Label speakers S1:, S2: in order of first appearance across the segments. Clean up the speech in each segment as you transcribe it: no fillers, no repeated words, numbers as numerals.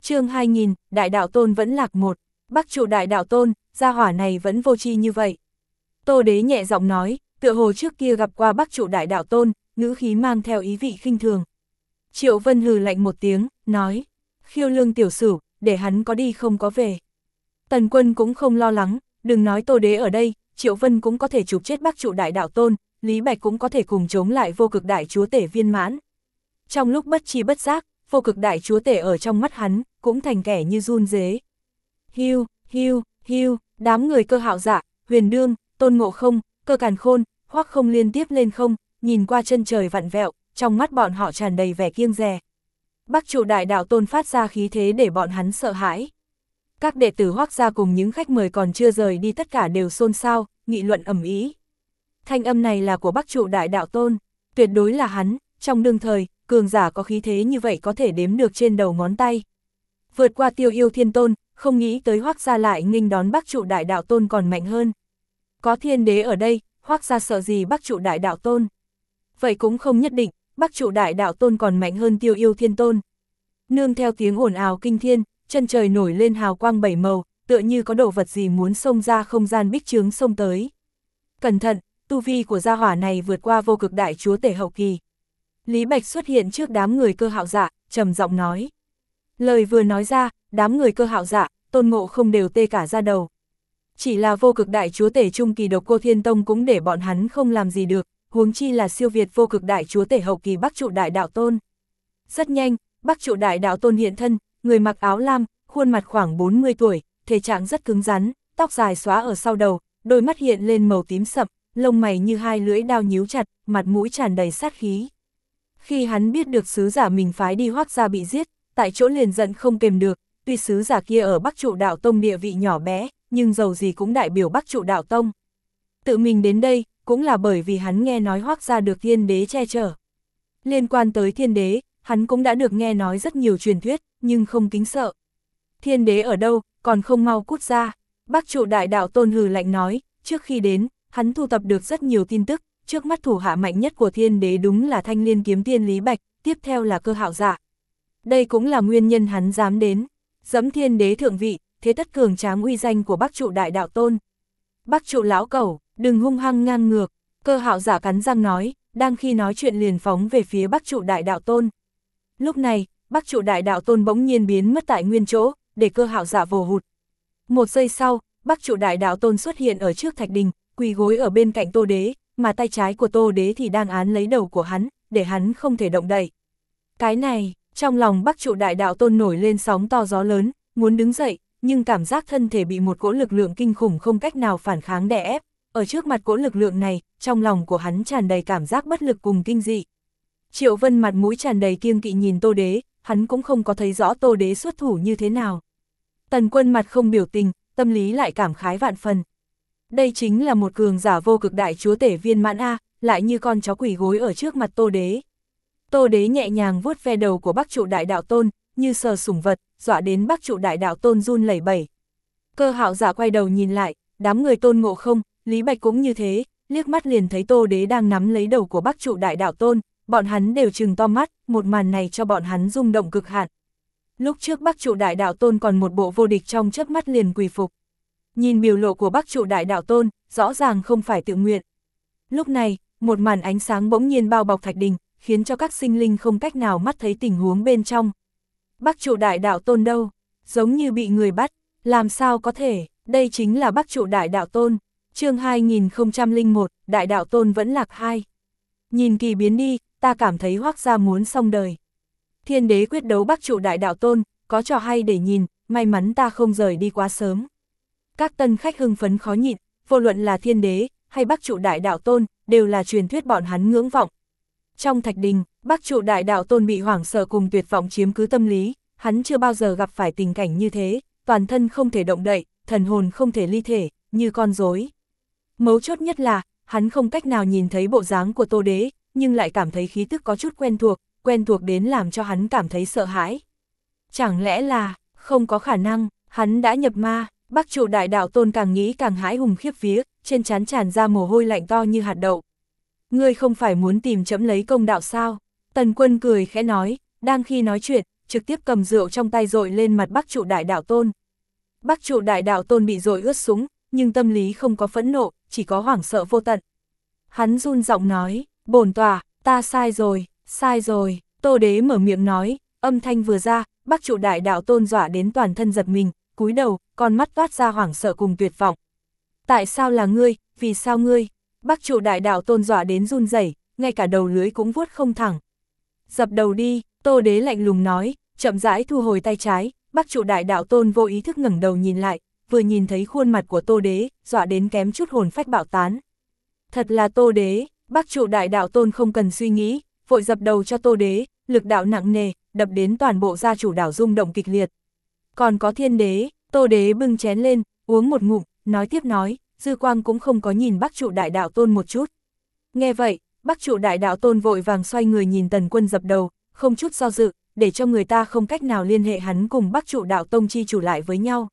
S1: Chương 2000, Đại Đạo Tôn vẫn lạc một. Bắc trụ Đại Đạo Tôn, gia hỏa này vẫn vô tri như vậy. Tô Đế nhẹ giọng nói, tựa hồ trước kia gặp qua Bắc trụ Đại Đạo Tôn, ngữ khí mang theo ý vị khinh thường. Triệu Vân hừ lạnh một tiếng, nói, Khiêu Lương tiểu sử, để hắn có đi không có về. Tần Quân cũng không lo lắng, đừng nói Tô Đế ở đây, Triệu Vân cũng có thể chụp chết Bắc trụ Đại Đạo Tôn, Lý Bạch cũng có thể cùng chống lại vô cực đại chúa tể viên mãn. Trong lúc bất tri bất giác, vô cực đại chúa tể ở trong mắt hắn, cũng thành kẻ như run rế. Hiu, hiu, hiu, đám người Cơ Hạo Dạ, Huyền Đương, Tôn Ngộ Không, Cơ Càn Khôn, Hoắc Không liên tiếp lên không, nhìn qua chân trời vặn vẹo, trong mắt bọn họ tràn đầy vẻ kiêng dè. Bắc trụ Đại Đạo Tôn phát ra khí thế để bọn hắn sợ hãi. Các đệ tử Hoắc gia cùng những khách mời còn chưa rời đi tất cả đều xôn xao, nghị luận ầm ĩ. Thanh âm này là của Bắc trụ Đại Đạo Tôn, tuyệt đối là hắn, trong đương thời, cường giả có khí thế như vậy có thể đếm được trên đầu ngón tay. Vượt qua Tiêu Yêu Thiên Tôn, không nghĩ tới Hoắc gia lại nghênh đón Bắc trụ Đại Đạo Tôn còn mạnh hơn. Có Thiên Đế ở đây, Hoắc gia sợ gì Bắc trụ Đại Đạo Tôn? Vậy cũng không nhất định, Bắc trụ Đại Đạo Tôn còn mạnh hơn Tiêu Yêu Thiên Tôn. Nương theo tiếng ồn ào kinh thiên, chân trời nổi lên hào quang bảy màu, tựa như có đồ vật gì muốn xông ra không gian bích chướng xông tới. Cẩn thận, tu vi của gia hỏa này vượt qua vô cực đại chúa tể hậu kỳ. Lý Bạch xuất hiện trước đám người Cơ Hạo Dạ, trầm giọng nói. Lời vừa nói ra, đám người Cơ Hạo Dạ, Tôn Ngộ Không đều tê cả da đầu. Chỉ là vô cực đại chúa tể trung kỳ Độc Cô Thiên Tông cũng để bọn hắn không làm gì được, huống chi là siêu việt vô cực đại chúa tể hậu kỳ Bắc trụ Đại Đạo Tôn. Rất nhanh, Bắc trụ Đại Đạo Tôn hiện thân, người mặc áo lam, khuôn mặt khoảng 40 tuổi, thể trạng rất cứng rắn, tóc dài xóa ở sau đầu, đôi mắt hiện lên màu tím sậm, lông mày như hai lưỡi đao nhíu chặt, mặt mũi tràn đầy sát khí. Khi hắn biết được sứ giả mình phái đi Hoắc gia bị giết, tại chỗ liền giận không kềm được, tuy sứ giả kia ở Bắc trụ Đạo Tông địa vị nhỏ bé, nhưng dầu gì cũng đại biểu Bắc trụ Đạo Tông. Tự mình đến đây, cũng là bởi vì hắn nghe nói Hoắc gia được Thiên Đế che chở. Liên quan tới Thiên Đế, hắn cũng đã được nghe nói rất nhiều truyền thuyết, nhưng không kính sợ. Thiên Đế ở đâu, còn không mau cút ra. Bắc trụ Đại Đạo Tôn hừ lạnh nói, trước khi đến, hắn thu thập được rất nhiều tin tức, trước mắt thủ hạ mạnh nhất của Thiên Đế đúng là Thanh Liên Kiếm Tiên Lý Bạch, tiếp theo là Cơ Hạo Dạ. Đây cũng là nguyên nhân hắn dám đến, dẫm Thiên Đế thượng vị, thế tất cường tráng uy danh của Bắc trụ Đại Đạo Tôn. Bắc trụ lão cẩu, đừng hung hăng ngang ngược, Cơ Hạo Dạ cắn răng nói, đang khi nói chuyện liền phóng về phía Bắc trụ Đại Đạo Tôn. Lúc này, Bắc trụ Đại Đạo Tôn bỗng nhiên biến mất tại nguyên chỗ, để Cơ Hạo Dạ vồ hụt. Một giây sau, Bắc trụ Đại Đạo Tôn xuất hiện ở trước thạch đình, quỳ gối ở bên cạnh Tô Đế, mà tay trái của Tô Đế thì đang án lấy đầu của hắn, để hắn không thể động đậy. Cái này, trong lòng Bắc trụ Đại Đạo Tôn nổi lên sóng to gió lớn, muốn đứng dậy, nhưng cảm giác thân thể bị một cỗ lực lượng kinh khủng không cách nào phản kháng đè ép. Ở trước mặt cỗ lực lượng này, trong lòng của hắn tràn đầy cảm giác bất lực cùng kinh dị. Triệu Vân mặt mũi tràn đầy kiêng kỵ nhìn Tô Đế, hắn cũng không có thấy rõ Tô Đế xuất thủ như thế nào. Tần Quân mặt không biểu tình, tâm lý lại cảm khái vạn phần. Đây chính là một cường giả vô cực đại chúa tể viên mãn A, lại như con chó quỷ gối ở trước mặt Tô Đế. Tô Đế nhẹ nhàng vuốt ve đầu của Bắc trụ Đại Đạo Tôn, như sờ sủng vật, dọa đến Bắc trụ Đại Đạo Tôn run lẩy bẩy. Cơ Hạo Dạ quay đầu nhìn lại, đám người Tôn Ngộ Không, Lý Bạch cũng như thế, liếc mắt liền thấy Tô Đế đang nắm lấy đầu của Bắc trụ Đại Đạo Tôn, bọn hắn đều trừng to mắt, một màn này cho bọn hắn rung động cực hạn. Lúc trước Bắc trụ Đại Đạo Tôn còn một bộ vô địch trong chớp mắt liền quỳ phục. Nhìn biểu lộ của Bắc trụ Đại Đạo Tôn, rõ ràng không phải tự nguyện. Lúc này, một màn ánh sáng bỗng nhiên bao bọc thạch đình, khiến cho các sinh linh không cách nào mắt thấy tình huống bên trong. Bắc trụ Đại Đạo Tôn đâu? Giống như bị người bắt, làm sao có thể, đây chính là Bắc trụ Đại Đạo Tôn. Chương 2001, Đại Đạo Tôn vẫn lạc 2. Nhìn kỳ biến đi, ta cảm thấy Hoắc gia muốn xong đời. Thiên Đế quyết đấu Bắc trụ Đại Đạo Tôn, có trò hay để nhìn, may mắn ta không rời đi quá sớm. Các tân khách hưng phấn khó nhịn, vô luận là Thiên Đế hay Bắc trụ Đại Đạo Tôn, đều là truyền thuyết bọn hắn ngưỡng vọng. Trong thạch đình, Bắc trụ Đại Đạo Tôn bị hoảng sợ cùng tuyệt vọng chiếm cứ tâm lý, hắn chưa bao giờ gặp phải tình cảnh như thế, toàn thân không thể động đậy, thần hồn không thể ly thể, như con rối. Mấu chốt nhất là, hắn không cách nào nhìn thấy bộ dáng của Tô Đế, nhưng lại cảm thấy khí tức có chút quen thuộc đến làm cho hắn cảm thấy sợ hãi. Chẳng lẽ là, không có khả năng, hắn đã nhập ma. Bắc trụ Đại Đạo Tôn càng nghĩ càng hãi hùng khiếp vía, trên trán tràn ra mồ hôi lạnh to như hạt đậu. Ngươi không phải muốn tìm trẫm lấy công đạo sao? Tần Quân cười khẽ nói, đang khi nói chuyện, trực tiếp cầm rượu trong tay dội lên mặt Bắc trụ đại đạo tôn. Bắc trụ đại đạo tôn bị dội ướt sũng, nhưng tâm lý không có phẫn nộ, chỉ có hoảng sợ vô tận. Hắn run giọng nói, bổn tọa, ta sai rồi, Tô Đế mở miệng nói, âm thanh vừa ra, Bắc trụ đại đạo tôn dọa đến toàn thân giật mình, cúi đầu, con mắt toát ra hoảng sợ cùng tuyệt vọng. Tại sao là ngươi, vì sao ngươi? Bắc trụ đại đạo tôn dọa đến run rẩy, ngay cả đầu lưới cũng vuốt không thẳng. Dập đầu đi, Tô Đế lạnh lùng nói, chậm rãi thu hồi tay trái, Bắc trụ đại đạo tôn vô ý thức ngẩng đầu nhìn lại, vừa nhìn thấy khuôn mặt của Tô Đế, dọa đến kém chút hồn phách bạo tán. Thật là Tô Đế, Bắc trụ đại đạo tôn không cần suy nghĩ, vội dập đầu cho Tô Đế, lực đạo nặng nề, đập đến toàn bộ gia chủ đảo rung động kịch liệt. Còn có Thiên Đế, Tô Đế bưng chén lên, uống một ngụm, nói tiếp nói, dư quang cũng không có nhìn Bắc trụ đại đạo tôn một chút. Nghe vậy, Bắc trụ đại đạo tôn vội vàng xoay người nhìn Tần Quân dập đầu, không chút do dự, để cho người ta không cách nào liên hệ hắn cùng Bắc trụ đạo tông chi chủ lại với nhau.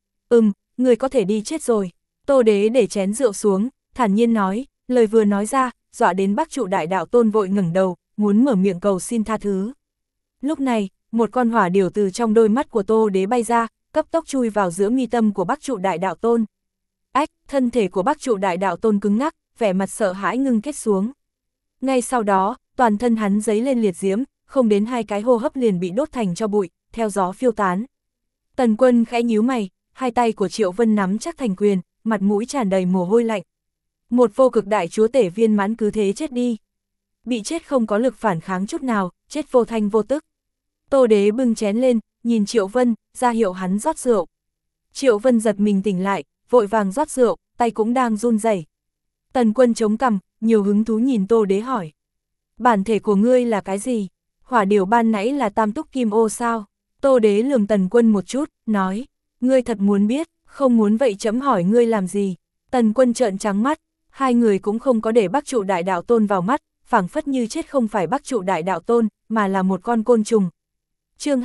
S1: Người có thể đi chết rồi. Tô Đế để chén rượu xuống, thản nhiên nói, lời vừa nói ra, dọa đến Bắc trụ đại đạo tôn vội ngẩng đầu, muốn mở miệng cầu xin tha thứ. Lúc này, một con hỏa điểu từ trong đôi mắt của Tô Đế bay ra, cấp tốc chui vào giữa mi tâm của Bắc trụ đại đạo tôn. Ách, thân thể của Bắc trụ đại đạo tôn cứng ngắc, vẻ mặt sợ hãi ngưng kết xuống. Ngay sau đó, toàn thân hắn giấy lên liệt diễm, không đến 2 cái hô hấp liền bị đốt thành cho bụi, theo gió phiêu tán. Tần Quân khẽ nhíu mày, hai tay của Triệu Vân nắm chắc thành quyền, mặt mũi tràn đầy mồ hôi lạnh. Một vô cực đại chúa tể viên mãn cứ thế chết đi. Bị chết không có lực phản kháng chút nào, chết vô thanh vô tức. Tô Đế bưng chén lên, nhìn Triệu Vân, ra hiệu hắn rót rượu. Triệu Vân giật mình tỉnh lại, vội vàng rót rượu, tay cũng đang run rẩy. Tần Quân chống cằm, nhiều hứng thú nhìn Tô Đế hỏi. Bản thể của ngươi là cái gì? Hỏa điểu ban nãy là tam túc kim ô sao? Tô Đế lườm Tần Quân một chút, nói. Ngươi thật muốn biết, không muốn vậy chấm hỏi ngươi làm gì? Tần Quân trợn trắng mắt, hai người cũng không có để Bắc trụ đại đạo tôn vào mắt, phảng phất như chết không phải Bắc trụ đại đạo tôn, mà là một con côn trùng. Chương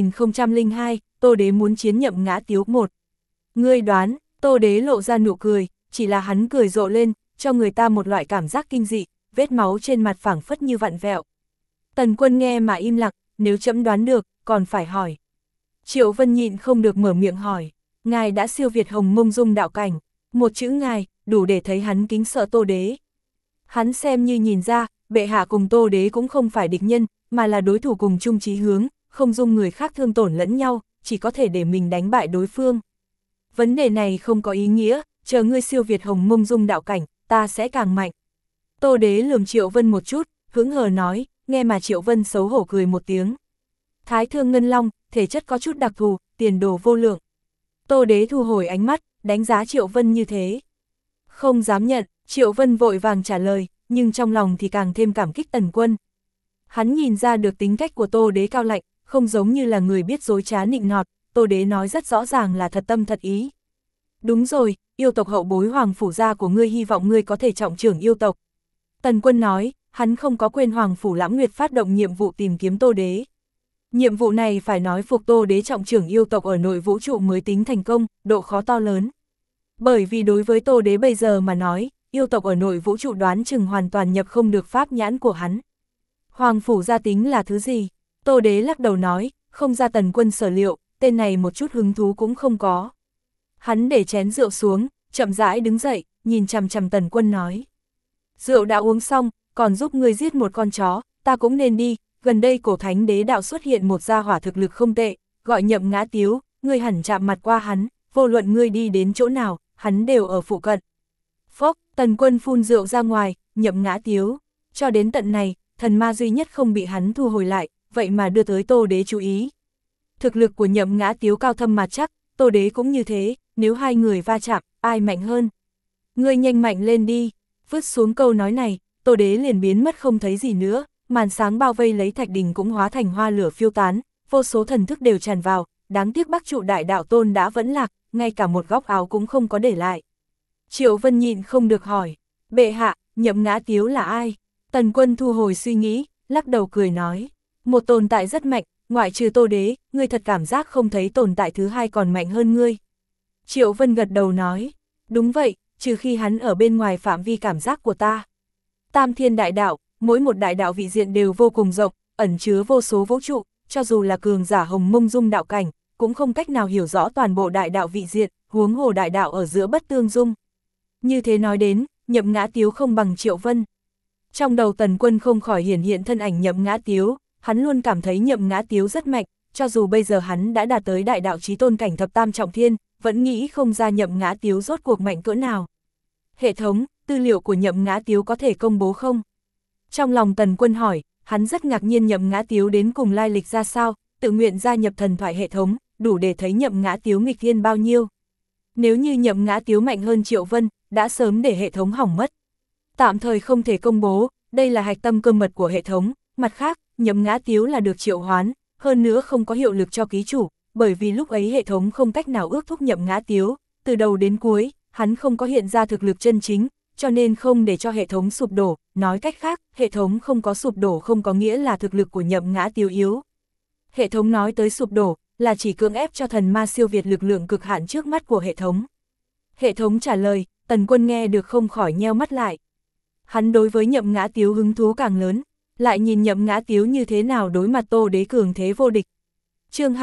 S1: 2002, Tô Đế muốn chiến Nhậm Ngã Tiếu 1. Ngươi đoán, Tô Đế lộ ra nụ cười, chỉ là hắn cười rộ lên, cho người ta một loại cảm giác kinh dị, vết máu trên mặt phảng phất như vặn vẹo. Tần Quân nghe mà im lặng, nếu chấm đoán được, còn phải hỏi. Triệu Vân nhịn không được mở miệng hỏi, ngài đã siêu việt Hồng Mông Dung đạo cảnh, một chữ ngài, đủ để thấy hắn kính sợ Tô Đế. Hắn xem như nhìn ra, bệ hạ cùng Tô Đế cũng không phải địch nhân, mà là đối thủ cùng chung chí hướng, không dung người khác thương tổn lẫn nhau, chỉ có thể để mình đánh bại đối phương. Vấn đề này không có ý nghĩa, chờ ngươi siêu việt Hồng Mông Dung đạo cảnh, ta sẽ càng mạnh. Tô Đế lườm Triệu Vân một chút, hững hờ nói, nghe mà Triệu Vân xấu hổ cười một tiếng. Thái Thương Ngân Long, thể chất có chút đặc thù, tiền đồ vô lượng. Tô Đế thu hồi ánh mắt, đánh giá Triệu Vân như thế. Không dám nhận, Triệu Vân vội vàng trả lời, nhưng trong lòng thì càng thêm cảm kích Tần Quân. Hắn nhìn ra được tính cách của Tô Đế cao lạnh, không giống như là người biết dối trá nịnh nọt, Tô Đế nói rất rõ ràng là thật tâm thật ý. Đúng rồi, yêu tộc hậu bối Hoàng Phủ gia của ngươi hy vọng ngươi có thể trọng trưởng yêu tộc. Tần Quân nói, hắn không có quên Hoàng Phủ Lãm Nguyệt phát động nhiệm vụ tìm kiếm Tô Đế. Nhiệm vụ này phải nói phục Tô Đế trọng trưởng yêu tộc ở nội vũ trụ mới tính thành công, độ khó to lớn. Bởi vì đối với Tô Đế bây giờ mà nói, yêu tộc ở nội vũ trụ đoán chừng hoàn toàn nhập không được pháp nhãn của hắn. Hoàng Phủ gia tính là thứ gì? Tô Đế lắc đầu nói, không ra Tần Quân sở liệu, tên này một chút hứng thú cũng không có. Hắn để chén rượu xuống, chậm rãi đứng dậy, nhìn chằm chằm Tần Quân nói. Rượu đã uống xong, còn giúp ngươi giết một con chó, ta cũng nên đi, gần đây cổ thánh đế đạo xuất hiện một gia hỏa thực lực không tệ, gọi Nhậm Ngã Tiếu, ngươi hẳn chạm mặt qua hắn, vô luận ngươi đi đến chỗ nào, hắn đều ở phụ cận. Phốc, Tần Quân phun rượu ra ngoài, Nhậm Ngã Tiếu, cho đến tận này, thần ma duy nhất không bị hắn thu hồi lại, vậy mà đưa tới Tô Đế chú ý. Thực lực của Nhậm Ngã Tiếu cao thâm mà chắc, Tô Đế cũng như thế, nếu hai người va chạm, ai mạnh hơn? Ngươi nhanh mạnh lên đi, vứt xuống câu nói này, Tô Đế liền biến mất không thấy gì nữa, màn sáng bao vây lấy thạch đình cũng hóa thành hoa lửa phiêu tán, vô số thần thức đều tràn vào, đáng tiếc Bắc trụ đại đạo tôn đã vẫn lạc, ngay cả một góc áo cũng không có để lại. Triệu Vân nhịn không được hỏi, bệ hạ, Nhậm Ngã Tiếu là ai? Tần Quân thu hồi suy nghĩ, lắc đầu cười nói, một tồn tại rất mạnh, ngoại trừ Tô Đế, ngươi thật cảm giác không thấy tồn tại thứ hai còn mạnh hơn ngươi. Triệu Vân gật đầu nói, đúng vậy, trừ khi hắn ở bên ngoài phạm vi cảm giác của ta. Tam thiên đại đạo, mỗi một đại đạo vị diện đều vô cùng rộng, ẩn chứa vô số vũ trụ, cho dù là cường giả Hồng Mông Dung đạo cảnh, cũng không cách nào hiểu rõ toàn bộ đại đạo vị diện, huống hồ đại đạo ở giữa bất tương dung. Như thế nói đến, Nhậm Ngã Tiếu không bằng Triệu Vân. Trong đầu Tần Quân không khỏi hiển hiện thân ảnh Nhậm Ngã Tiếu, hắn luôn cảm thấy Nhậm Ngã Tiếu rất mạnh, cho dù bây giờ hắn đã đạt tới đại đạo chí tôn cảnh thập tam trọng thiên, vẫn nghĩ không ra Nhậm Ngã Tiếu rốt cuộc mạnh cỡ nào. Hệ thống, tư liệu của Nhậm Ngã Tiếu có thể công bố không? Trong lòng Tần Quân hỏi, hắn rất ngạc nhiên Nhậm Ngã Tiếu đến cùng lai lịch ra sao, tự nguyện gia nhập thần thoại hệ thống, đủ để thấy Nhậm Ngã Tiếu nghịch thiên bao nhiêu. Nếu như Nhậm Ngã Tiếu mạnh hơn Triệu Vân, đã sớm để hệ thống hỏng mất. Tạm thời không thể công bố, đây là hạch tâm cơ mật của hệ thống, mặt khác, Nhậm Ngã Tiếu là được triệu hoán, hơn nữa không có hiệu lực cho ký chủ, bởi vì lúc ấy hệ thống không cách nào ước thúc Nhậm Ngã Tiếu, từ đầu đến cuối, hắn không có hiện ra thực lực chân chính, cho nên không để cho hệ thống sụp đổ, nói cách khác, hệ thống không có sụp đổ không có nghĩa là thực lực của Nhậm Ngã Tiếu yếu. Hệ thống nói tới sụp đổ, là chỉ cưỡng ép cho thần ma siêu việt lực lượng cực hạn trước mắt của hệ thống. Hệ thống trả lời, Tần Quân nghe được không khỏi nheo mắt lại. Hắn đối với Nhậm Ngã Tiếu hứng thú càng lớn, lại nhìn Nhậm Ngã Tiếu như thế nào đối mặt Tô Đế cường thế vô địch. Chương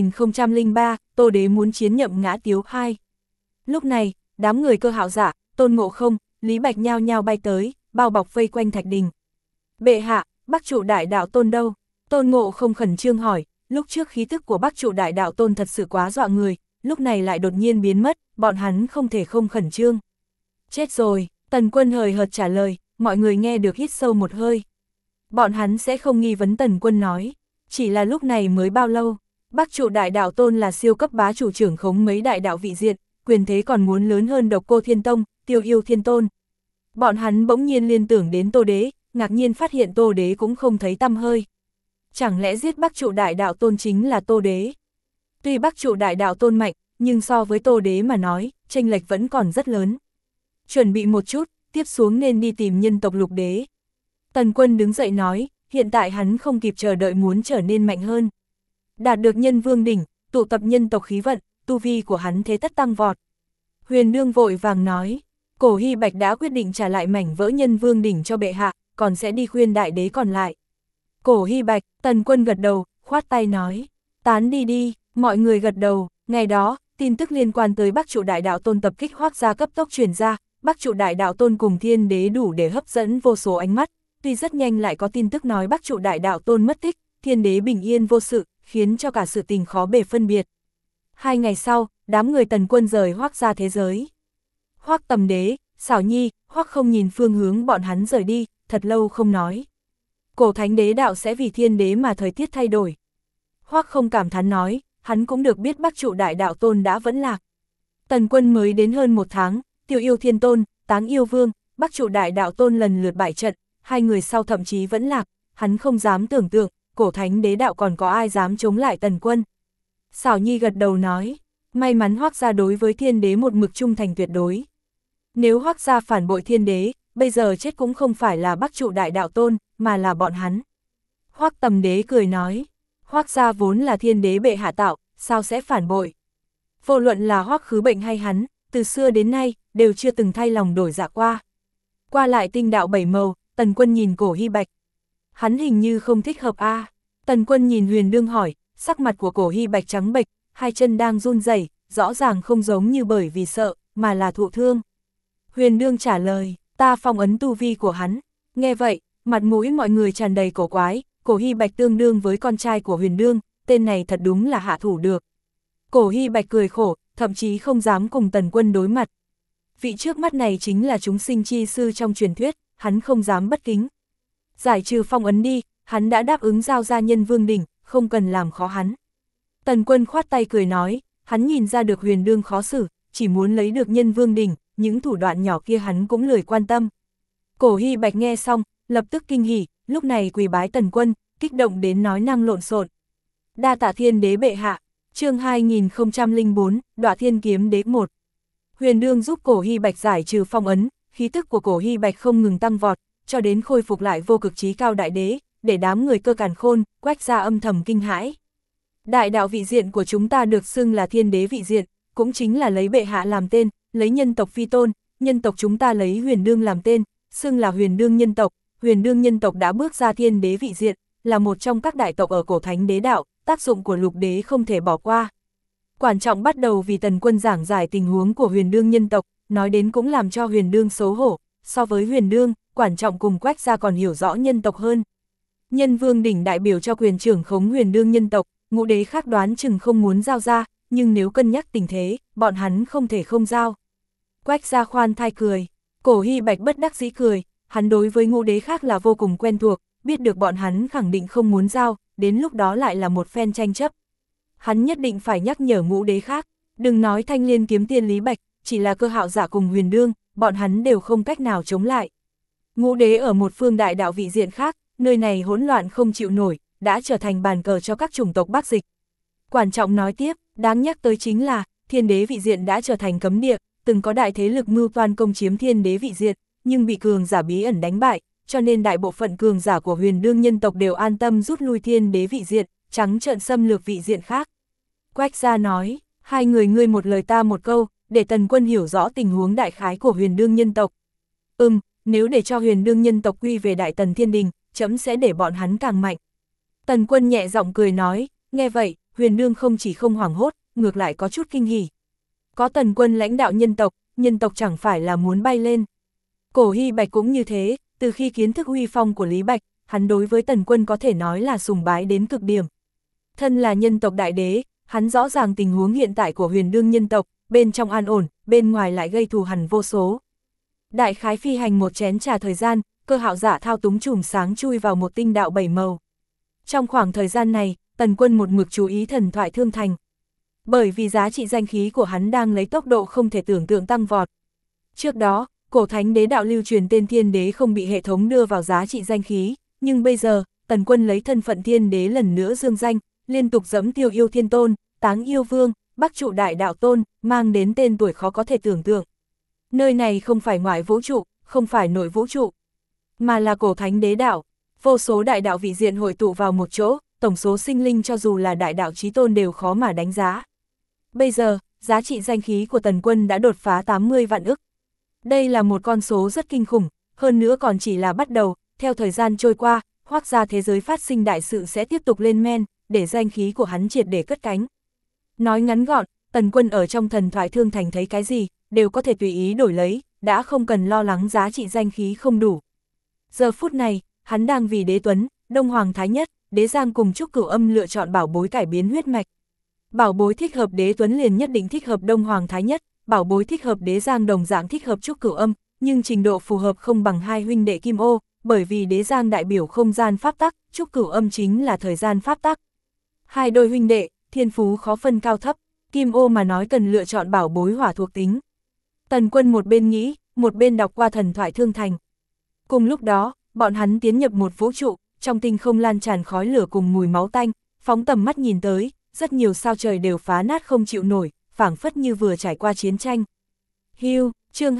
S1: 2003, Tô Đế muốn chiến Nhậm Ngã Tiếu 2. Lúc này, đám người Cơ Hạo Giả, Tôn Ngộ Không, Lý Bạch nhao nhao bay tới, bao bọc vây quanh Thạch Đình. Bệ hạ, Bắc Trụ Đại Đạo Tôn đâu? Tôn Ngộ Không khẩn trương hỏi, lúc trước khí tức của Bắc Trụ Đại Đạo Tôn thật sự quá dọa người, lúc này lại đột nhiên biến mất, bọn hắn không thể không khẩn trương. Chết rồi, Tần Quân hời hợt trả lời, mọi người nghe được hít sâu một hơi. Bọn hắn sẽ không nghi vấn Tần Quân nói, chỉ là lúc này mới bao lâu, Bắc Trụ Đại Đạo Tôn là siêu cấp bá chủ trưởng khống mấy đại đạo vị diện, quyền thế còn muốn lớn hơn Độc Cô Thiên Tông, Tiêu Yêu Thiên Tôn. Bọn hắn bỗng nhiên liên tưởng đến Tô Đế, ngạc nhiên phát hiện Tô Đế cũng không thấy tăm hơi. Chẳng lẽ giết Bắc Trụ Đại Đạo Tôn chính là Tô Đế? Tuy Bắc Trụ Đại Đạo Tôn mạnh, nhưng so với Tô Đế mà nói, chênh lệch vẫn còn rất lớn. Chuẩn bị một chút, tiếp xuống nên đi tìm nhân tộc Lục Đế. Tần Quân đứng dậy nói, hiện tại hắn không kịp chờ đợi muốn trở nên mạnh hơn. Đạt được nhân vương đỉnh, tụ tập nhân tộc khí vận, tu vi của hắn thế tất tăng vọt. Huyền Nương vội vàng nói, Cổ Hy Bạch đã quyết định trả lại mảnh vỡ nhân vương đỉnh cho bệ hạ, còn sẽ đi khuyên đại đế còn lại. Cổ Hy Bạch, Tần Quân gật đầu, khoát tay nói, tán đi đi, mọi người gật đầu. Ngày đó, tin tức liên quan tới Bắc Trụ Đại Đạo Tôn tập kích Hoắc gia cấp tốc truyền ra, Bắc Trụ Đại Đạo Tôn cùng Thiên Đế đủ để hấp dẫn vô số ánh mắt, tuy rất nhanh lại có tin tức nói Bắc Trụ Đại Đạo Tôn mất tích, Thiên Đế bình yên vô sự, khiến cho cả sự tình khó bề phân biệt. 2 ngày sau, đám người Tần Quân rời Hoắc gia thế giới. Hoắc Tầm Đế, Xảo Nhi, Hoắc Không nhìn phương hướng bọn hắn rời đi, thật lâu không nói. Cổ Thánh Đế đạo sẽ vì Thiên Đế mà thời tiết thay đổi. Hoắc Không cảm thán nói, hắn cũng được biết Bắc Trụ Đại Đạo Tôn đã vẫn lạc. Tần Quân mới đến hơn 1 tháng, Tiêu Yêu Thiên Tôn, Táng Yêu Vương, Bắc Trụ Đại Đạo Tôn lần lượt bại trận, 2 người sau thậm chí vẫn lạc, hắn không dám tưởng tượng, Cổ Thánh Đế đạo còn có ai dám chống lại Tần Quân. Xảo Nhi gật đầu nói, may mắn Hoắc gia đối với Thiên Đế một mực trung thành tuyệt đối. Nếu Hoắc gia phản bội Thiên Đế, bây giờ chết cũng không phải là Bắc Trụ Đại Đạo Tôn, mà là bọn hắn. Hoắc Tầm Đế cười nói, Hoắc gia vốn là Thiên Đế bệ hạ tạo, sao sẽ phản bội? Vô luận là Hoắc Khứ Bệnh hay hắn, từ xưa đến nay, đều chưa từng thay lòng đổi dạ qua. Qua lại tinh đạo 7 màu, Tần Quân nhìn Cổ Hy Bạch. Hắn hình như không thích hợp a. Tần Quân nhìn Huyền Nương hỏi, sắc mặt của Cổ Hy Bạch trắng bệch, 2 chân đang run rẩy, rõ ràng không giống như bởi vì sợ, mà là thụ thương. Huyền Nương trả lời, ta phong ấn tu vi của hắn. Nghe vậy, mặt mũi mọi người tràn đầy cổ quái, Cổ Hy Bạch tương đương với con trai của Huyền Nương, tên này thật đúng là hạ thủ được. Cổ Hy Bạch cười khổ, thậm chí không dám cùng Tần Quân đối mặt. Vị trước mắt này chính là chúng sinh chi sư trong truyền thuyết, hắn không dám bất kính. Giải trừ phong ấn đi, hắn đã đáp ứng giao ra nhân vương đỉnh, không cần làm khó hắn. Tần Quân khoát tay cười nói, hắn nhìn ra được Huyền Nương khó xử, chỉ muốn lấy được nhân vương đỉnh, những thủ đoạn nhỏ kia hắn cũng lười quan tâm. Cổ Hy Bạch nghe xong, lập tức kinh hỉ, lúc này quỳ bái Tần Quân, kích động đến nói năng lộn xộn. Đa tạ Thiên Đế bệ hạ. Chương 2004, Đọa Thiên Kiếm Đế 1. Huyền Nương giúp Cổ Hy Bạch giải trừ phong ấn, khí tức của Cổ Hy Bạch không ngừng tăng vọt, cho đến khôi phục lại vô cực chí cao đại đế, để đám người Cơ Càn Khôn, Quách gia âm thầm kinh hãi. Đại đạo vị diện của chúng ta được xưng là Thiên Đế vị diện, cũng chính là lấy bệ hạ làm tên, lấy nhân tộc phi tôn, nhân tộc chúng ta lấy Huyền Nương làm tên, xưng là Huyền Nương nhân tộc. Huyền Nương nhân tộc đã bước ra Thiên Đế vị diện, là một trong các đại tộc ở cổ thánh đế đạo, tác dụng của lục đế không thể bỏ qua. Quản trọng bắt đầu vì Tần Quân giảng giải tình huống của Huyền Đương nhân tộc, nói đến cũng làm cho Huyền Đương xấu hổ, so với Huyền Đương, Quản trọng cùng Quách gia còn hiểu rõ nhân tộc hơn. Nhân Vương đỉnh đại biểu cho quyền trưởng khống Huyền Đương nhân tộc, ngũ đế khác đoán chừng không muốn giao ra, nhưng nếu cân nhắc tình thế, bọn hắn không thể không giao. Quách gia khoan thai cười, Cổ Hy Bạch bất đắc dĩ cười, hắn đối với ngũ đế khác là vô cùng quen thuộc, biết được bọn hắn khẳng định không muốn giao, đến lúc đó lại là một phen tranh chấp. Hắn nhất định phải nhắc nhở ngũ đế khác, đừng nói Thanh Liên kiếm tiên Lý Bạch, chỉ là Cơ Hạo Giả cùng Huyền Đương, bọn hắn đều không cách nào chống lại. Ngũ đế ở một phương đại đạo vị diện khác, nơi này hỗn loạn không chịu nổi, đã trở thành bàn cờ cho các chủng tộc Bắc Dịch. Quản trọng nói tiếp, đáng nhắc tới chính là, Thiên đế vị diện đã trở thành cấm địa, từng có đại thế lực mưu toan công chiếm Thiên đế vị diện, nhưng bị cường giả bí ẩn đánh bại, cho nên đại bộ phận cường giả của Huyền Đương nhân tộc đều an tâm rút lui Thiên đế vị diện, trắng trợn xâm lược vị diện khác. Quách gia nói, hai người ngươi một lời ta một câu, để Tần Quân hiểu rõ tình huống đại khái của Huyền Đương nhân tộc. Nếu để cho Huyền Đương nhân tộc quy về Đại Tần Thiên Đình, trẫm sẽ để bọn hắn càng mạnh. Tần Quân nhẹ giọng cười nói, nghe vậy, Huyền Đương không chỉ không hoảng hốt, ngược lại có chút kinh hỉ. Có Tần Quân lãnh đạo nhân tộc chẳng phải là muốn bay lên. Cổ Hy Bạch cũng như thế, từ khi kiến thức uy phong của Lý Bạch, hắn đối với Tần Quân có thể nói là sùng bái đến cực điểm. Thân là nhân tộc đại đế, hắn rõ ràng tình huống hiện tại của Huyền Đương nhân tộc, bên trong an ổn, bên ngoài lại gây thù hằn vô số. Đại khái phi hành một chén trà thời gian, Cơ Hạo Giả thao túng chùm sáng chui vào một tinh đạo 7 màu. Trong khoảng thời gian này, Tần Quân một mực chú ý thần thoại Thương Thành. Bởi vì giá trị danh khí của hắn đang lấy tốc độ không thể tưởng tượng tăng vọt. Trước đó, cổ thánh đế đạo lưu truyền tên Thiên đế không bị hệ thống đưa vào giá trị danh khí, nhưng bây giờ, Tần Quân lấy thân phận Thiên đế lần nữa dương danh, liên tục dẫm tiêu yêu thiên tôn, táng yêu vương, bắc trụ đại đạo tôn, mang đến tên tuổi khó có thể tưởng tượng. Nơi này không phải ngoại vũ trụ, không phải nội vũ trụ, mà là cổ thánh đế đạo. Vô số đại đạo vị diện hội tụ vào một chỗ, tổng số sinh linh cho dù là đại đạo chí tôn đều khó mà đánh giá. Bây giờ, giá trị danh khí của Tần Quân đã đột phá 80 vạn ức. Đây là một con số rất kinh khủng, hơn nữa còn chỉ là bắt đầu, theo thời gian trôi qua, Hoắc gia thế giới phát sinh đại sự sẽ tiếp tục lên men, để danh khí của hắn triệt để cất cánh. Nói ngắn gọn, Tần Quân ở trong thần thoại Thương Thành thấy cái gì, đều có thể tùy ý đổi lấy, đã không cần lo lắng giá trị danh khí không đủ. Giờ phút này, hắn đang vì Đế Tuấn, Đông Hoàng Thái Nhất, Đế Giang cùng Trúc Cửu Âm lựa chọn bảo bối cải biến huyết mạch. Bảo bối thích hợp Đế Tuấn liền nhất định thích hợp Đông Hoàng Thái Nhất, bảo bối thích hợp Đế Giang đồng dạng thích hợp Trúc Cửu Âm, nhưng trình độ phù hợp không bằng hai huynh đệ Kim Ô, bởi vì Đế Giang đại biểu không gian pháp tắc, Trúc Cửu Âm chính là thời gian pháp tắc. Hai đôi huynh đệ, thiên phú khó phân cao thấp, Kim Ô mà nói cần lựa chọn bảo bối hỏa thuộc tính. Tần Quân một bên nghĩ, một bên đọc qua thần thoại Thương Thành. Cùng lúc đó, bọn hắn tiến nhập một vũ trụ, trong tinh không lan tràn khói lửa cùng mùi máu tanh, phóng tầm mắt nhìn tới, rất nhiều sao trời đều phá nát không chịu nổi, phảng phất như vừa trải qua chiến tranh. Hưu, chương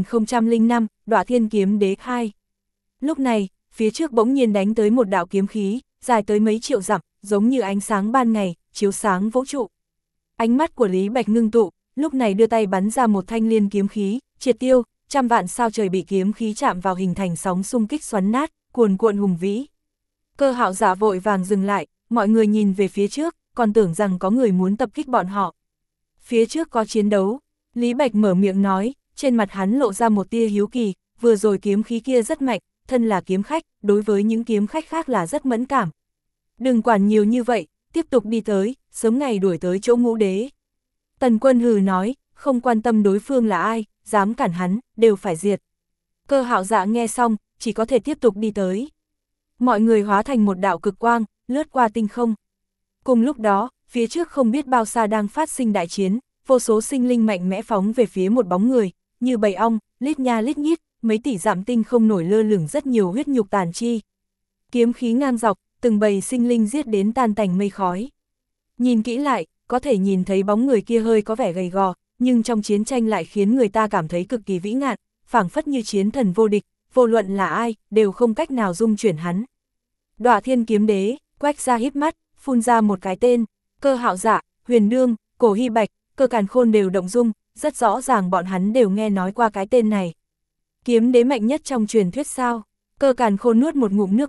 S1: 2005, Đọa Thiên Kiếm Đế 2. Lúc này, phía trước bỗng nhiên đánh tới một đạo kiếm khí, dài tới mấy triệu dặm, giống như ánh sáng ban ngày, chiếu sáng vũ trụ. Ánh mắt của Lý Bạch ngưng tụ, lúc này đưa tay bắn ra một thanh liên kiếm khí, triệt tiêu, trăm vạn sao trời bị kiếm khí chạm vào hình thành sóng xung kích xoắn nát, cuồn cuộn hùng vĩ. Cơ Hạo Giả vội vàng dừng lại, mọi người nhìn về phía trước, còn tưởng rằng có người muốn tập kích bọn họ. Phía trước có chiến đấu, Lý Bạch mở miệng nói, trên mặt hắn lộ ra một tia hiếu kỳ, vừa rồi kiếm khí kia rất mạnh, thân là kiếm khách, đối với những kiếm khách khác là rất mẫn cảm. Đừng quản nhiều như vậy, tiếp tục đi tới, sớm ngày đuổi tới chỗ Ngũ Đế. Tần Quân hừ nói, không quan tâm đối phương là ai, dám cản hắn, đều phải diệt. Cơ Hạo Dạ nghe xong, chỉ có thể tiếp tục đi tới. Mọi người hóa thành một đạo cực quang, lướt qua tinh không. Cùng lúc đó, phía trước không biết bao xa đang phát sinh đại chiến, vô số sinh linh mạnh mẽ phóng về phía một bóng người, như bầy ong, lít nha lít nhít, mấy tỷ dặm tinh không nổi lơ lửng rất nhiều huyết nhục tàn chi. Kiếm khí ngang dọc, từng bầy sinh linh giết đến tan tành mây khói. Nhìn kỹ lại, có thể nhìn thấy bóng người kia hơi có vẻ gầy gò, nhưng trong chiến tranh lại khiến người ta cảm thấy cực kỳ vĩ ngạn, phảng phất như chiến thần vô địch, vô luận là ai, đều không cách nào dung chuyển hắn. Đọa Thiên Kiếm Đế, Quách gia híp mắt, phun ra một cái tên, Cơ Hạo Dạ, Huyền Đương, Cổ Hy Bạch, Cơ Càn Khôn đều động dung, rất rõ ràng bọn hắn đều nghe nói qua cái tên này. Kiếm đế mạnh nhất trong truyền thuyết sao? Cơ Càn Khôn nuốt một ngụm nước bọt,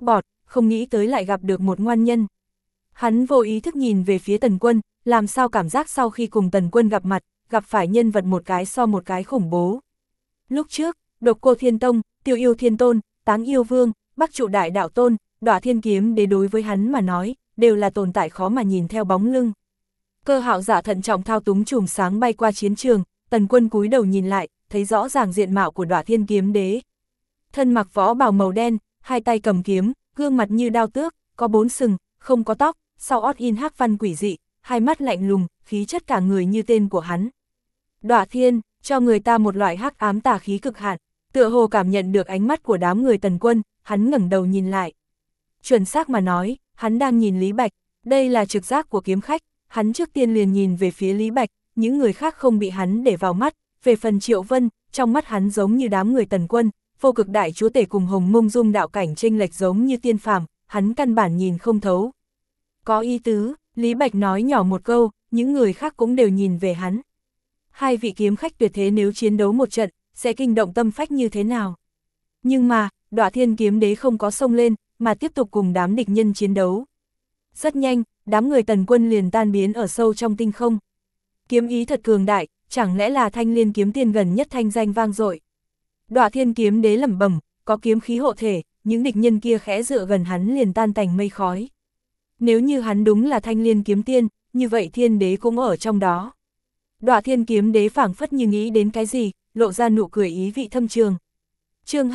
S1: không nghĩ tới lại gặp được một ngoan nhân. Hắn vô ý thức nhìn về phía Tần Quân, làm sao cảm giác sau khi cùng Tần Quân gặp mặt, gặp phải nhân vật một cái so một cái khủng bố. Lúc trước, Độc Cô Thiên Tông, Tiêu Yêu Thiên Tôn, Táng Yêu Vương, Bắc Trụ Đại Đạo Tôn, Đọa Thiên Kiếm Đế đối với hắn mà nói, đều là tồn tại khó mà nhìn theo bóng lưng. Cơ Hạo Giả thận trọng thao túng chùm sáng bay qua chiến trường, Tần Quân cúi đầu nhìn lại, thấy rõ ràng diện mạo của Đọa Thiên Kiếm Đế. Thân mặc võ bào màu đen, hai tay cầm kiếm, gương mặt như đao tước, có 4 sừng, không có tóc, sau ót in hắc văn quỷ dị, hai mắt lạnh lùng, khí chất cả người như tên của hắn. Đọa Thiên, cho người ta một loại hắc ám tà khí cực hạn, tựa hồ cảm nhận được ánh mắt của đám người Tần Quân, hắn ngẩng đầu nhìn lại. Chuẩn xác mà nói, hắn đang nhìn Lý Bạch, đây là trực giác của kiếm khách, hắn trước tiên liền nhìn về phía Lý Bạch, những người khác không bị hắn để vào mắt, về phần Triệu Vân, trong mắt hắn giống như đám người Tần Quân, vô cực đại chúa tể cùng Hồng Mông Dung đạo cảnh chênh lệch giống như tiên phàm, hắn căn bản nhìn không thấu. Có ý tứ, Lý Bạch nói nhỏ một câu, những người khác cũng đều nhìn về hắn. Hai vị kiếm khách tuyệt thế nếu chiến đấu một trận, sẽ kinh động tâm phách như thế nào? Nhưng mà, Đọa Thiên Kiếm Đế không có xông lên, mà tiếp tục cùng đám địch nhân chiến đấu. Rất nhanh, đám người Tần Quân liền tan biến ở sâu trong tinh không. Kiếm ý thật cường đại, chẳng lẽ là Thanh Liên kiếm tiên gần nhất thanh danh vang dội. Đọa Thiên Kiếm Đế lẩm bẩm, có kiếm khí hộ thể, những địch nhân kia khẽ dựa gần hắn liền tan tành mây khói. Nếu như hắn đúng là Thanh Liên kiếm tiên, như vậy Thiên Đế cũng ở trong đó. Đọa Thiên Kiếm Đế phảng phất như nghĩ đến cái gì, lộ ra nụ cười ý vị thâm trường. Chương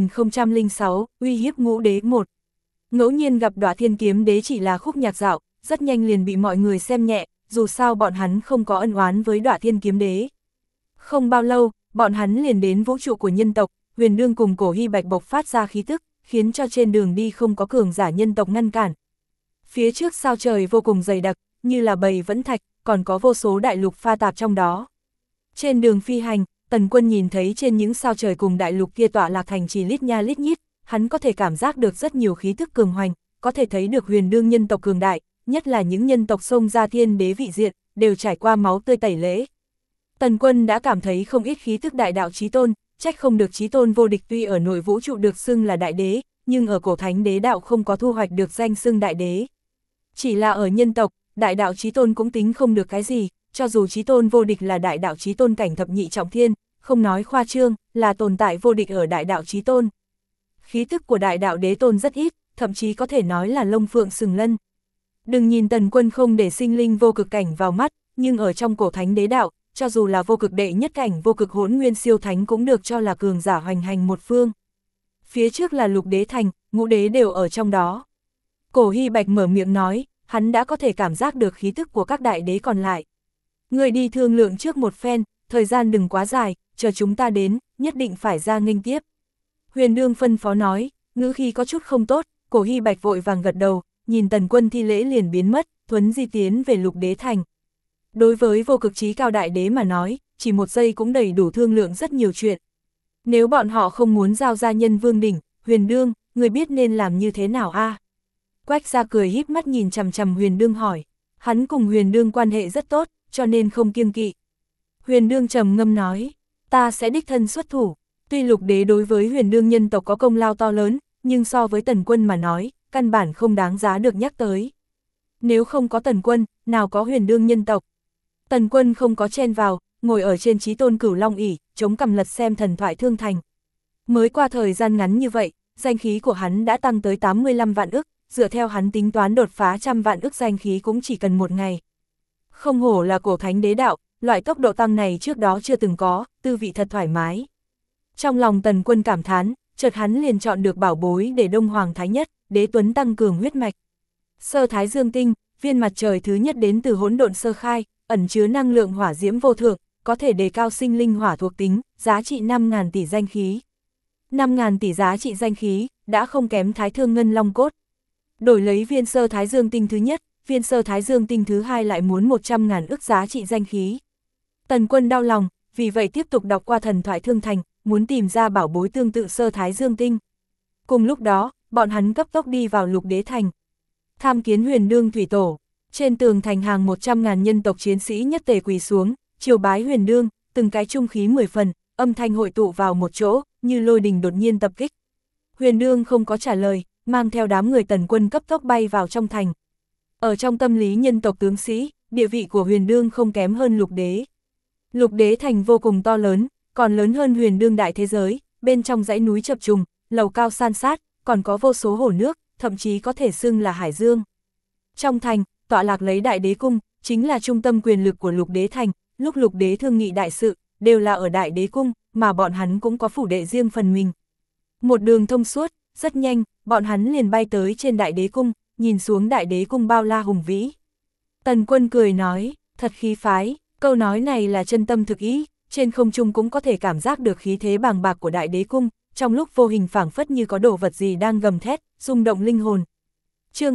S1: 2006, uy hiếp Ngũ Đế 1. Ngẫu nhiên gặp Đọa Thiên Kiếm Đế chỉ là khúc nhạc dạo, rất nhanh liền bị mọi người xem nhẹ, dù sao bọn hắn không có ân oán với Đọa Thiên Kiếm Đế. Không bao lâu, bọn hắn liền đến vũ trụ của nhân tộc, Huyền Đương cùng Cổ Hy Bạch bộc phát ra khí tức, khiến cho trên đường đi không có cường giả nhân tộc ngăn cản. Phía trước sao trời vô cùng dày đặc, như là bầy vẫn thạch, còn có vô số đại lục pha tạp trong đó. Trên đường phi hành, Tần Quân nhìn thấy trên những sao trời cùng đại lục kia tọa lạc thành trì lít nha lít nhít, hắn có thể cảm giác được rất nhiều khí thức cường hoành, có thể thấy được Huyền Đương nhân tộc cường đại, nhất là những nhân tộc xông ra Thiên Đế vị diện, đều trải qua máu tươi tẩy lễ. Tần Quân đã cảm thấy không ít khí thức đại đạo chí tôn, trách không được chí tôn vô địch tuy ở nội vũ trụ được xưng là đại đế, nhưng ở cổ thánh đế đạo không có thu hoạch được danh xưng đại đế. Chỉ là ở nhân tộc, đại đạo chí tôn cũng tính không được cái gì, cho dù chí tôn vô địch là đại đạo chí tôn cảnh thập nhị trọng thiên, không nói khoa trương, là tồn tại vô địch ở đại đạo chí tôn. Khí tức của đại đạo đế tôn rất ít, thậm chí có thể nói là lông phượng sừng lân. Đừng nhìn Tần Quân không để sinh linh vô cực cảnh vào mắt, nhưng ở trong cổ thánh đế đạo, cho dù là vô cực đệ nhất cảnh vô cực hỗn nguyên siêu thánh cũng được cho là cường giả hoành hành một phương. Phía trước là Lục Đế Thành, Ngũ Đế đều ở trong đó. Cổ Hy Bạch mở miệng nói, hắn đã có thể cảm giác được khí tức của các đại đế còn lại. Người đi thương lượng trước một phen, thời gian đừng quá dài, chờ chúng ta đến, nhất định phải ra nghênh tiếp. Huyền Đương phân phó nói, ngữ khí có chút không tốt, Cổ Hy Bạch vội vàng gật đầu, nhìn Tần Quân thi lễ liền biến mất, thuấn di tiến về Lục Đế Thành. Đối với vô cực chí cao đại đế mà nói, chỉ một giây cũng đầy đủ thương lượng rất nhiều chuyện. Nếu bọn họ không muốn giao ra Nhân Vương đỉnh, Huyền Đương, người biết nên làm như thế nào a? Quách Gia cười híp mắt nhìn chằm chằm Huyền Đương hỏi, hắn cùng Huyền Đương quan hệ rất tốt, cho nên không kiêng kỵ. Huyền Đương trầm ngâm nói, ta sẽ đích thân xuất thủ. Tuy Lục Đế đối với Huyền Đương nhân tộc có công lao to lớn, nhưng so với Tần Quân mà nói, căn bản không đáng giá được nhắc tới. Nếu không có Tần Quân, nào có Huyền Đương nhân tộc. Tần Quân không có chen vào, ngồi ở trên chí tôn cửu long ỷ, chống cằm lật xem thần thoại thương thành. Mới qua thời gian ngắn như vậy, danh khí của hắn đã tăng tới 85 vạn ức, dựa theo hắn tính toán đột phá 100 vạn ức danh khí cũng chỉ cần một ngày. Không hổ là cổ thánh đế đạo, loại tốc độ tăng này trước đó chưa từng có, tư vị thật thoải mái. Trong lòng Tần Quân cảm thán, chợt hắn liền chọn được bảo bối để Đông Hoàng Thái Nhất, Đế Tuấn tăng cường huyết mạch. Sơ Thái Dương Tinh, viên mặt trời thứ nhất đến từ hỗn độn sơ khai, ẩn chứa năng lượng hỏa diễm vô thượng, có thể đề cao sinh linh hỏa thuộc tính, giá trị 5.000 tỷ danh khí. 5.000 tỷ giá trị danh khí, đã không kém Thái Thương Ngân Long Cốt. Đổi lấy viên Sơ Thái Dương Tinh thứ nhất, viên Sơ Thái Dương Tinh thứ hai lại muốn 100.000 ức giá trị danh khí. Tần Quân đau lòng, vì vậy tiếp tục đọc qua thần thoại thương thành, muốn tìm ra bảo bối tương tự Sơ Thái Dương Tinh. Cùng lúc đó, bọn hắn cấp tốc đi vào Lục Đế Thành. Tham kiến Huyền Đương thủy tổ. Trên tường thành hàng 100.000 nhân tộc chiến sĩ nhất tề quỳ xuống, triều bái Huyền Đương, từng cái trung khí 10 phần, âm thanh hội tụ vào một chỗ, như lôi đình đột nhiên tập kích. Huyền Đương không có trả lời, mang theo đám người Tần Quân cấp tốc bay vào trong thành. Ở trong tâm lý nhân tộc tướng sĩ, địa vị của Huyền Đương không kém hơn Lục Đế. Lục Đế thành vô cùng to lớn, còn lớn hơn Huyền Đương đại thế giới, bên trong dãy núi chập trùng, lầu cao san sát, còn có vô số hồ nước, thậm chí có thể xưng là hải dương. Trong thành, tọa lạc lấy Đại Đế Cung, chính là trung tâm quyền lực của Lục Đế thành, lúc Lục Đế thương nghị đại sự, đều là ở Đại Đế Cung, mà bọn hắn cũng có phủ đệ riêng phần mình. Một đường thông suốt, rất nhanh, bọn hắn liền bay tới trên Đại Đế Cung, nhìn xuống Đại Đế Cung bao la hùng vĩ. Tần Quân cười nói, thật khí phái, câu nói này là chân tâm thực ý, trên không trung cũng có thể cảm giác được khí thế bàng bạc của Đại Đế Cung, trong lúc vô hình phảng phất như có đồ vật gì đang gầm thét, rung động linh hồn. Chương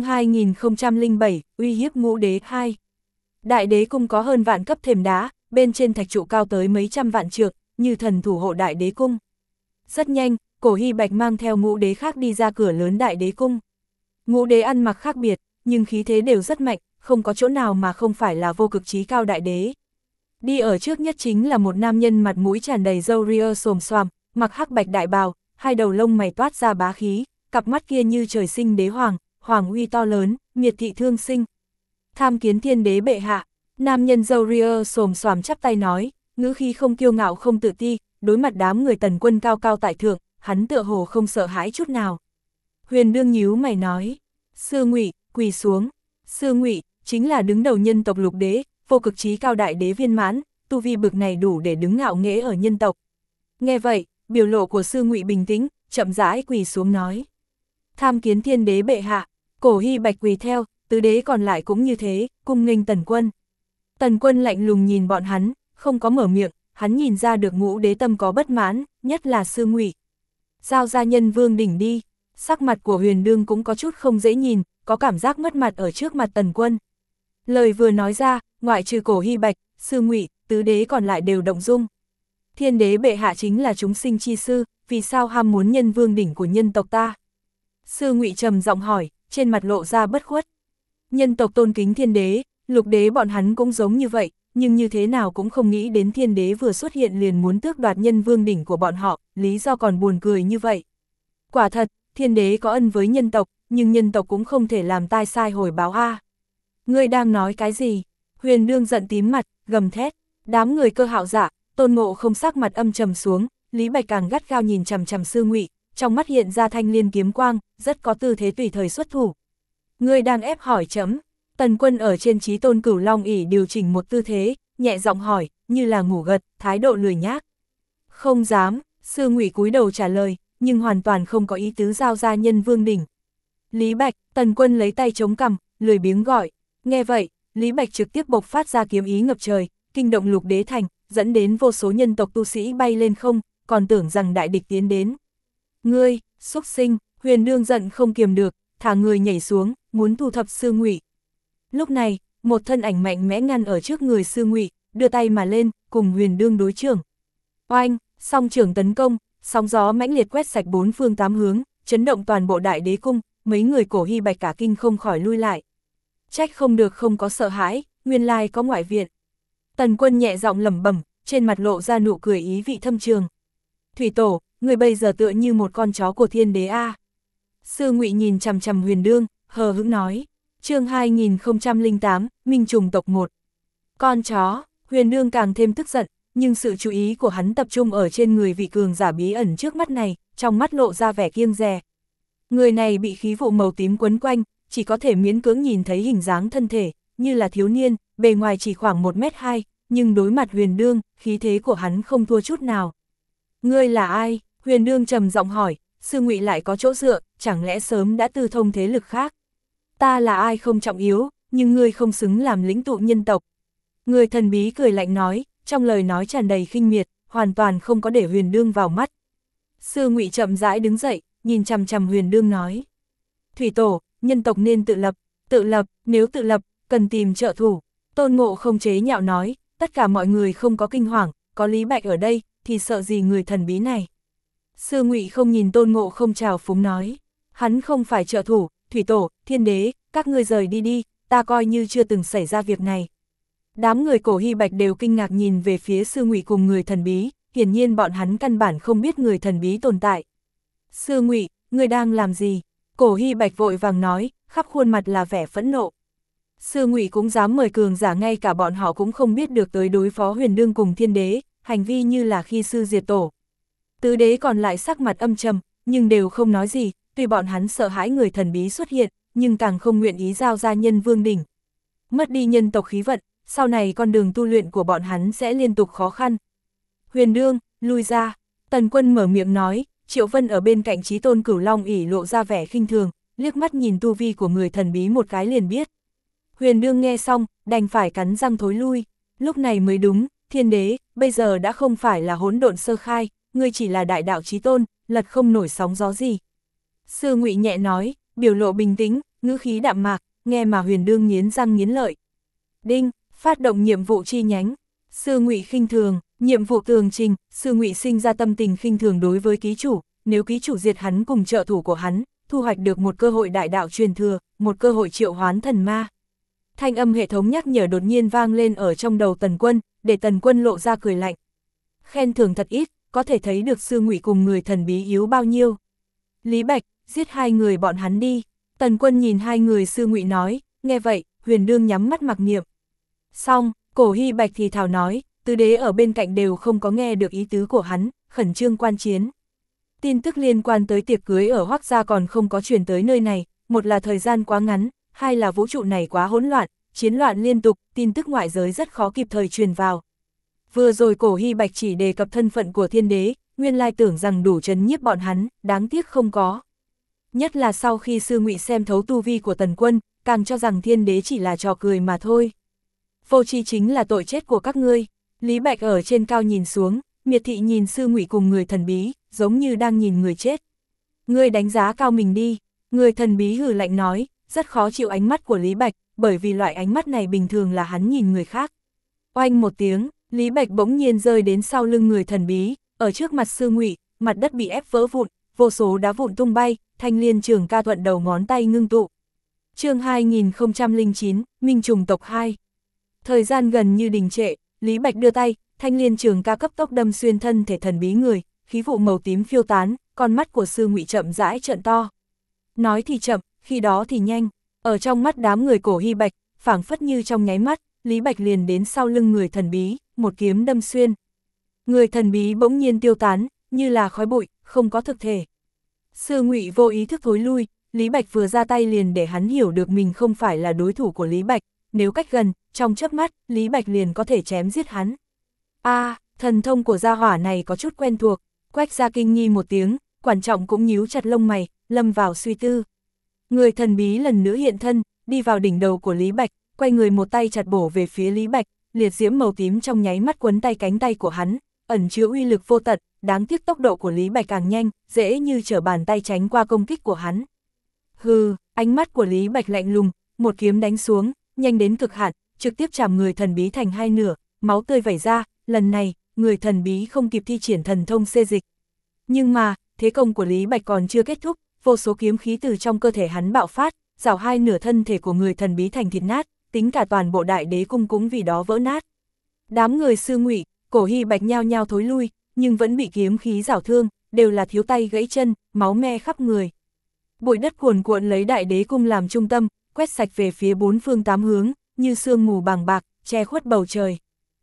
S1: 2007, uy hiếp Ngũ Đế 2. Đại Đế Cung có hơn vạn cấp thềm đá, bên trên thạch trụ cao tới mấy trăm vạn trượng, như thần thủ hộ Đại Đế Cung. Rất nhanh, Cổ Hy Bạch mang theo Ngũ Đế khác đi ra cửa lớn Đại Đế Cung. Ngũ Đế ăn mặc khác biệt, nhưng khí thế đều rất mạnh, không có chỗ nào mà không phải là vô cực chí cao đại đế. Đi ở trước nhất chính là một nam nhân mặt mũi tràn đầy râu ria xồm xoàm, mặc hắc bạch đại bào, hai đầu lông mày toát ra bá khí, cặp mắt kia như trời sinh đế hoàng, hoàng uy to lớn, miệt thị thương sinh. Tham kiến Thiên Đế bệ hạ, nam nhân râu ria xồm xoàm chắp tay nói, ngữ khí không kiêu ngạo không tự ti, đối mặt đám người Tần Quân cao cao tại thượng, hắn tựa hồ không sợ hãi chút nào. Huyền Đương nhíu mày nói, Sư Ngụy, quỳ xuống. Sư Ngụy chính là đứng đầu nhân tộc Lục Đế, vô cực chí cao đại đế viên mãn, tu vi bực này đủ để đứng ngạo nghễ ở nhân tộc. Nghe vậy, biểu lộ của Sư Ngụy bình tĩnh, chậm rãi quỳ xuống nói, tham kiến Thiên Đế bệ hạ. Cổ Hy Bạch quỳ theo, tứ đế còn lại cũng như thế, cung nghênh Tần Quân. Tần Quân lạnh lùng nhìn bọn hắn, không có mở miệng, hắn nhìn ra được Ngũ Đế tâm có bất mãn, nhất là Sư Ngụy. Giao ra Nhân Vương đỉnh đi. Sắc mặt của Huyền Đương cũng có chút không dễ nhìn, có cảm giác mất mặt ở trước mặt Tần Quân. Lời vừa nói ra, ngoại trừ Cổ Hy Bạch, Sư Ngụy, tứ đế còn lại đều động dung. Thiên Đế bệ hạ chính là chúng sinh chi sư, vì sao ham muốn Nhân Vương đỉnh của nhân tộc ta? Sư Ngụy trầm giọng hỏi, trên mặt lộ ra bất khuất. Nhân tộc tôn kính Thiên Đế, Lục Đế bọn hắn cũng giống như vậy, nhưng như thế nào cũng không nghĩ đến Thiên Đế vừa xuất hiện liền muốn tước đoạt Nhân Vương đỉnh của bọn họ, lý do còn buồn cười như vậy. Quả thật, Thiên Đế có ân với nhân tộc, nhưng nhân tộc cũng không thể làm tai sai hồi báo a. Ngươi đang nói cái gì? Huyền Đương giận tím mặt, gầm thét. Đám người Cơ Hạo Dạ, Tôn Ngộ Không sắc mặt âm trầm xuống, Lý Bạch càng gắt gao nhìn chằm chằm Sư Ngụy, trong mắt hiện ra thanh liên kiếm quang, rất có tư thế tùy thời xuất thủ. Ngươi đang ép hỏi chấm? Tần Quân ở trên Chí Tôn Cửu Long ỷ điều chỉnh một tư thế, nhẹ giọng hỏi, như là ngủ gật, thái độ lười nhác. Không dám. Sư Ngụy cúi đầu trả lời, nhưng hoàn toàn không có ý tứ giao ra Nhân Vương đỉnh. Lý Bạch, Tần Quân lấy tay chống cằm, lười biếng gọi. Nghe vậy, Lý Bạch trực tiếp bộc phát ra kiếm ý ngập trời, kinh động Lục Đế thành, dẫn đến vô số nhân tộc tu sĩ bay lên không, còn tưởng rằng đại địch tiến đến. Ngươi, xúc sinh! Huyền Đương giận không kiềm được, thả người nhảy xuống, muốn thu thập Sư Ngụy. Lúc này, một thân ảnh mạnh mẽ ngăn ở trước người Sư Ngụy, đưa tay mà lên, cùng Huyền Đương đối chưởng. Oanh, song trưởng tấn công, sóng gió mãnh liệt quét sạch bốn phương tám hướng, chấn động toàn bộ Đại Đế Cung, mấy người Cổ Hy Bạch cả kinh không khỏi lui lại. Trách không được không có sợ hãi, nguyên lai có ngoại viện. Tần Quân nhẹ giọng lẩm bẩm, trên mặt lộ ra nụ cười ý vị thâm trường. Thủy Tổ, người bây giờ tựa như một con chó của Thiên Đế a. Sư Ngụy nhìn chằm chằm Huyền Đương, hờ hững nói. Chương 2008, Minh Trùng tộc 1. Con chó. Huyền Đương càng thêm tức giận, nhưng sự chú ý của hắn tập trung ở trên người vị cường giả bí ẩn trước mắt này, trong mắt lộ ra vẻ kiêng dè. Người này bị khí vụ màu tím quấn quanh, chỉ có thể miễn cưỡng nhìn thấy hình dáng thân thể, như là thiếu niên, bề ngoài chỉ khoảng 1m2, nhưng đối mặt Huyền Đương, khí thế của hắn không thua chút nào. Ngươi là ai? Huyền Đương trầm giọng hỏi, Sư Ngụy lại có chỗ dựa, chẳng lẽ sớm đã tư thông thế lực khác? Ta là ai không trọng yếu, nhưng ngươi không xứng làm lĩnh tụ nhân tộc. Người thần bí cười lạnh nói, trong lời nói tràn đầy khinh miệt, hoàn toàn không có để Huyền Đương vào mắt. Sư Ngụy chậm rãi đứng dậy, nhìn chằm chằm Huyền Đương nói. Thủy Tổ, nhân tộc nên tự lập, nếu tự lập, cần tìm trợ thủ. Tôn Ngộ Không chế nhạo nói, tất cả mọi người không có kinh hoàng, có Lý Bạch ở đây, thì sợ gì người thần bí này. Sư Ngụy không nhìn Tôn Ngộ Không trào phúng nói, hắn không phải trợ thủ, Thủy Tổ, Thiên Đế, các ngươi rời đi đi, ta coi như chưa từng xảy ra việc này. Đám người Cổ Hy Bạch đều kinh ngạc nhìn về phía Sư Ngụy cùng người thần bí, hiển nhiên bọn hắn căn bản không biết người thần bí tồn tại. Sư Ngụy, ngươi đang làm gì? Cổ Hy Bạch vội vàng nói, khắp khuôn mặt là vẻ phẫn nộ. Sư Ngụy cũng dám mời cường giả, ngay cả bọn họ cũng không biết được tới đối phó Huyền Đương cùng Thiên Đế, hành vi như là khi sư diệt tổ. Tứ đế còn lại sắc mặt âm trầm, nhưng đều không nói gì, tuy bọn hắn sợ hãi người thần bí xuất hiện, nhưng càng không nguyện ý giao ra Nhân Vương đỉnh. Mất đi nhân tộc khí vận, sau này con đường tu luyện của bọn hắn sẽ liên tục khó khăn. Huyền Đương, lui ra. Tần Quân mở miệng nói. Triệu Vân ở bên cạnh Chí Tôn Cửu Long ỉ lộ ra vẻ khinh thường, liếc mắt nhìn tu vi của người thần bí một cái liền biết. Huyền Đương nghe xong, đành phải cắn răng thối lui. Lúc này mới đúng, Thiên Đế, bây giờ đã không phải là hỗn độn sơ khai, ngươi chỉ là đại đạo Chí Tôn, lật không nổi sóng gió gì. Sư Ngụy nhẹ nói, biểu lộ bình tĩnh, ngữ khí đạm mạc, nghe mà Huyền Đương nghiến răng nghiến lợi. Đinh, phát động nhiệm vụ chi nhánh. Sư Ngụy khinh thường, nhiệm vụ tường trình, Sư Ngụy sinh ra tâm tình khinh thường đối với ký chủ, nếu ký chủ diệt hắn cùng trợ thủ của hắn, thu hoạch được một cơ hội đại đạo truyền thừa, một cơ hội triệu hoán thần ma. Thanh âm hệ thống nhắc nhở đột nhiên vang lên ở trong đầu Tần Quân, để Tần Quân lộ ra cười lạnh. Khen thưởng thật ít, có thể thấy được Sư Ngụy cùng người thần bí yếu bao nhiêu. Lý Bạch, giết hai người bọn hắn đi. Tần Quân nhìn hai người Sư Ngụy nói, nghe vậy, Huyền Đương nhắm mắt mặc niệm. Xong, Cổ Hy Bạch thì thào nói, tứ đế ở bên cạnh đều không có nghe được ý tứ của hắn, khẩn trương quan chiến. Tin tức liên quan tới tiệc cưới ở Hoắc gia còn không có truyền tới nơi này, một là thời gian quá ngắn, hai là vũ trụ này quá hỗn loạn, chiến loạn liên tục, tin tức ngoại giới rất khó kịp thời truyền vào. Vừa rồi Cổ Hy Bạch chỉ đề cập thân phận của Thiên Đế, nguyên lai tưởng rằng đủ trấn nhiếp bọn hắn, đáng tiếc không có. Nhất là sau khi Sư Ngụy xem thấu tu vi của Tần Quân, càng cho rằng Thiên Đế chỉ là trò cười mà thôi. Vô tri chính là tội chết của các ngươi. Lý Bạch ở trên cao nhìn xuống, miệt thị nhìn Sư Ngụy cùng người thần bí, giống như đang nhìn người chết. Ngươi đánh giá cao mình đi. Người thần bí hừ lạnh nói, rất khó chịu ánh mắt của Lý Bạch, bởi vì loại ánh mắt này bình thường là hắn nhìn người khác. Oanh một tiếng, Lý Bạch bỗng nhiên rơi đến sau lưng người thần bí, ở trước mặt Sư Ngụy, mặt đất bị ép vỡ vụn, vô số đá vụn tung bay, Thanh Liên Trường Ca thuận đầu ngón tay ngưng tụ. Chương 2009, Minh Trùng tộc 2. Thời gian gần như đình trệ, Lý Bạch đưa tay, Thanh Liên Trường Ca cấp tốc đâm xuyên thân thể thần bí người, khí vụ màu tím phiêu tán, con mắt của Sư Ngụy chậm rãi trợn to. Nói thì chậm, khi đó thì nhanh, ở trong mắt đám người Cổ Hy Bạch, phảng phất như trong nháy mắt, Lý Bạch liền đến sau lưng người thần bí, một kiếm đâm xuyên. Người thần bí bỗng nhiên tiêu tán, như là khói bụi, không có thực thể. Sư Ngụy vô ý thức thối lui, Lý Bạch vừa ra tay liền để hắn hiểu được mình không phải là đối thủ của Lý Bạch, nếu cách gần, trong chớp mắt, Lý Bạch liền có thể chém giết hắn. Thần thông của gia hỏa này có chút quen thuộc, Quách Gia kinh nghi một tiếng, Quản Trọng cũng nhíu chặt lông mày, lâm vào suy tư. Người thần bí lần nữa hiện thân, đi vào đỉnh đầu của Lý Bạch, quay người một tay chặt bổ về phía Lý Bạch, liệt diễm màu tím trong nháy mắt quấn tay cánh tay của hắn, ẩn chứa uy lực vô tận, đáng tiếc tốc độ của Lý Bạch càng nhanh, dễ như trở bàn tay tránh qua công kích của hắn. Hừ, ánh mắt của Lý Bạch lạnh lùng, một kiếm đánh xuống, nhanh đến cực hạn, trực tiếp chạm người thần bí thành hai nửa, máu tươi vẩy ra, lần này, người thần bí không kịp thi triển thần thông xê dịch. Nhưng mà, thế công của Lý Bạch còn chưa kết thúc, vô số kiếm khí từ trong cơ thể hắn bạo phát, rào hai nửa thân thể của người thần bí thành thịt nát, tính cả toàn bộ đại đế cung cũng vì đó vỡ nát. Đám người Sư Ngụy, Cổ Hy Bạch nhao nhao thối lui, nhưng vẫn bị kiếm khí rảo thương, đều là thiếu tay gãy chân, máu me khắp người. Bụi đất cuồn cuộn lấy đại đế cung làm trung tâm, quét sạch về phía bốn phương tám hướng, như sương mù bàng bạc, che khuất bầu trời.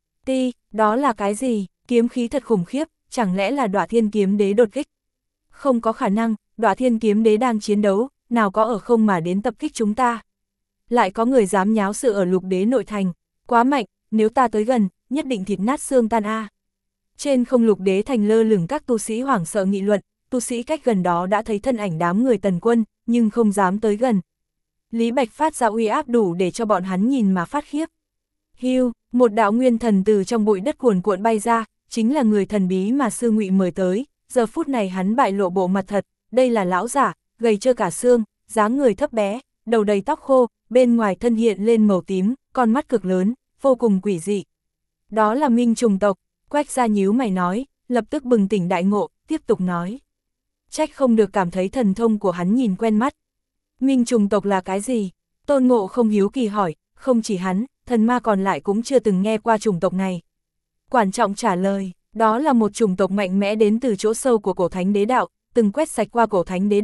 S1: Đó là cái gì? Kiếm khí thật khủng khiếp, chẳng lẽ là Đọa Thiên Kiếm Đế đột kích? Không có khả năng, Đọa Thiên Kiếm Đế đang chiến đấu, nào có ở không mà đến tập kích chúng ta. Lại có người dám nháo sự ở Lục Đế nội thành, quá mạnh, nếu ta tới gần, nhất định thịt nát xương tan a. Trên không Lục Đế thành lơ lửng các tu sĩ hoảng sợ nghị luận, tu sĩ cách gần đó đã thấy thân ảnh đám người Tần Quân, nhưng không dám tới gần. Lý Bạch phát ra uy áp đủ để cho bọn hắn nhìn mà phát khiếp. Hưu, một đạo nguyên thần từ trong bụi đất cuồn cuộn bay ra, chính là người thần bí mà Sư Ngụy mời tới, giờ phút này hắn bại lộ bộ mặt thật, đây là lão giả, gầy trơ cả xương, dáng người thấp bé, đầu đầy tóc khô, bên ngoài thân hiện lên màu tím, con mắt cực lớn, vô cùng quỷ dị. Đó là Minh Trùng tộc, Quách Gia nhíu mày nói, lập tức bừng tỉnh đại ngộ, tiếp tục nói. Trách không được cảm thấy thần thông của hắn nhìn quen mắt. Minh Trùng tộc là cái gì? Tôn Ngộ không hiếu kỳ hỏi, không chỉ hắn, thần ma còn lại cũng chưa từng nghe qua chủng tộc này. Quản Trọng trả lời, đó là một chủng tộc mạnh mẽ đến từ chỗ sâu của cổ thánh đế đạo, từng quét sạch qua cổ thánh đế đạo,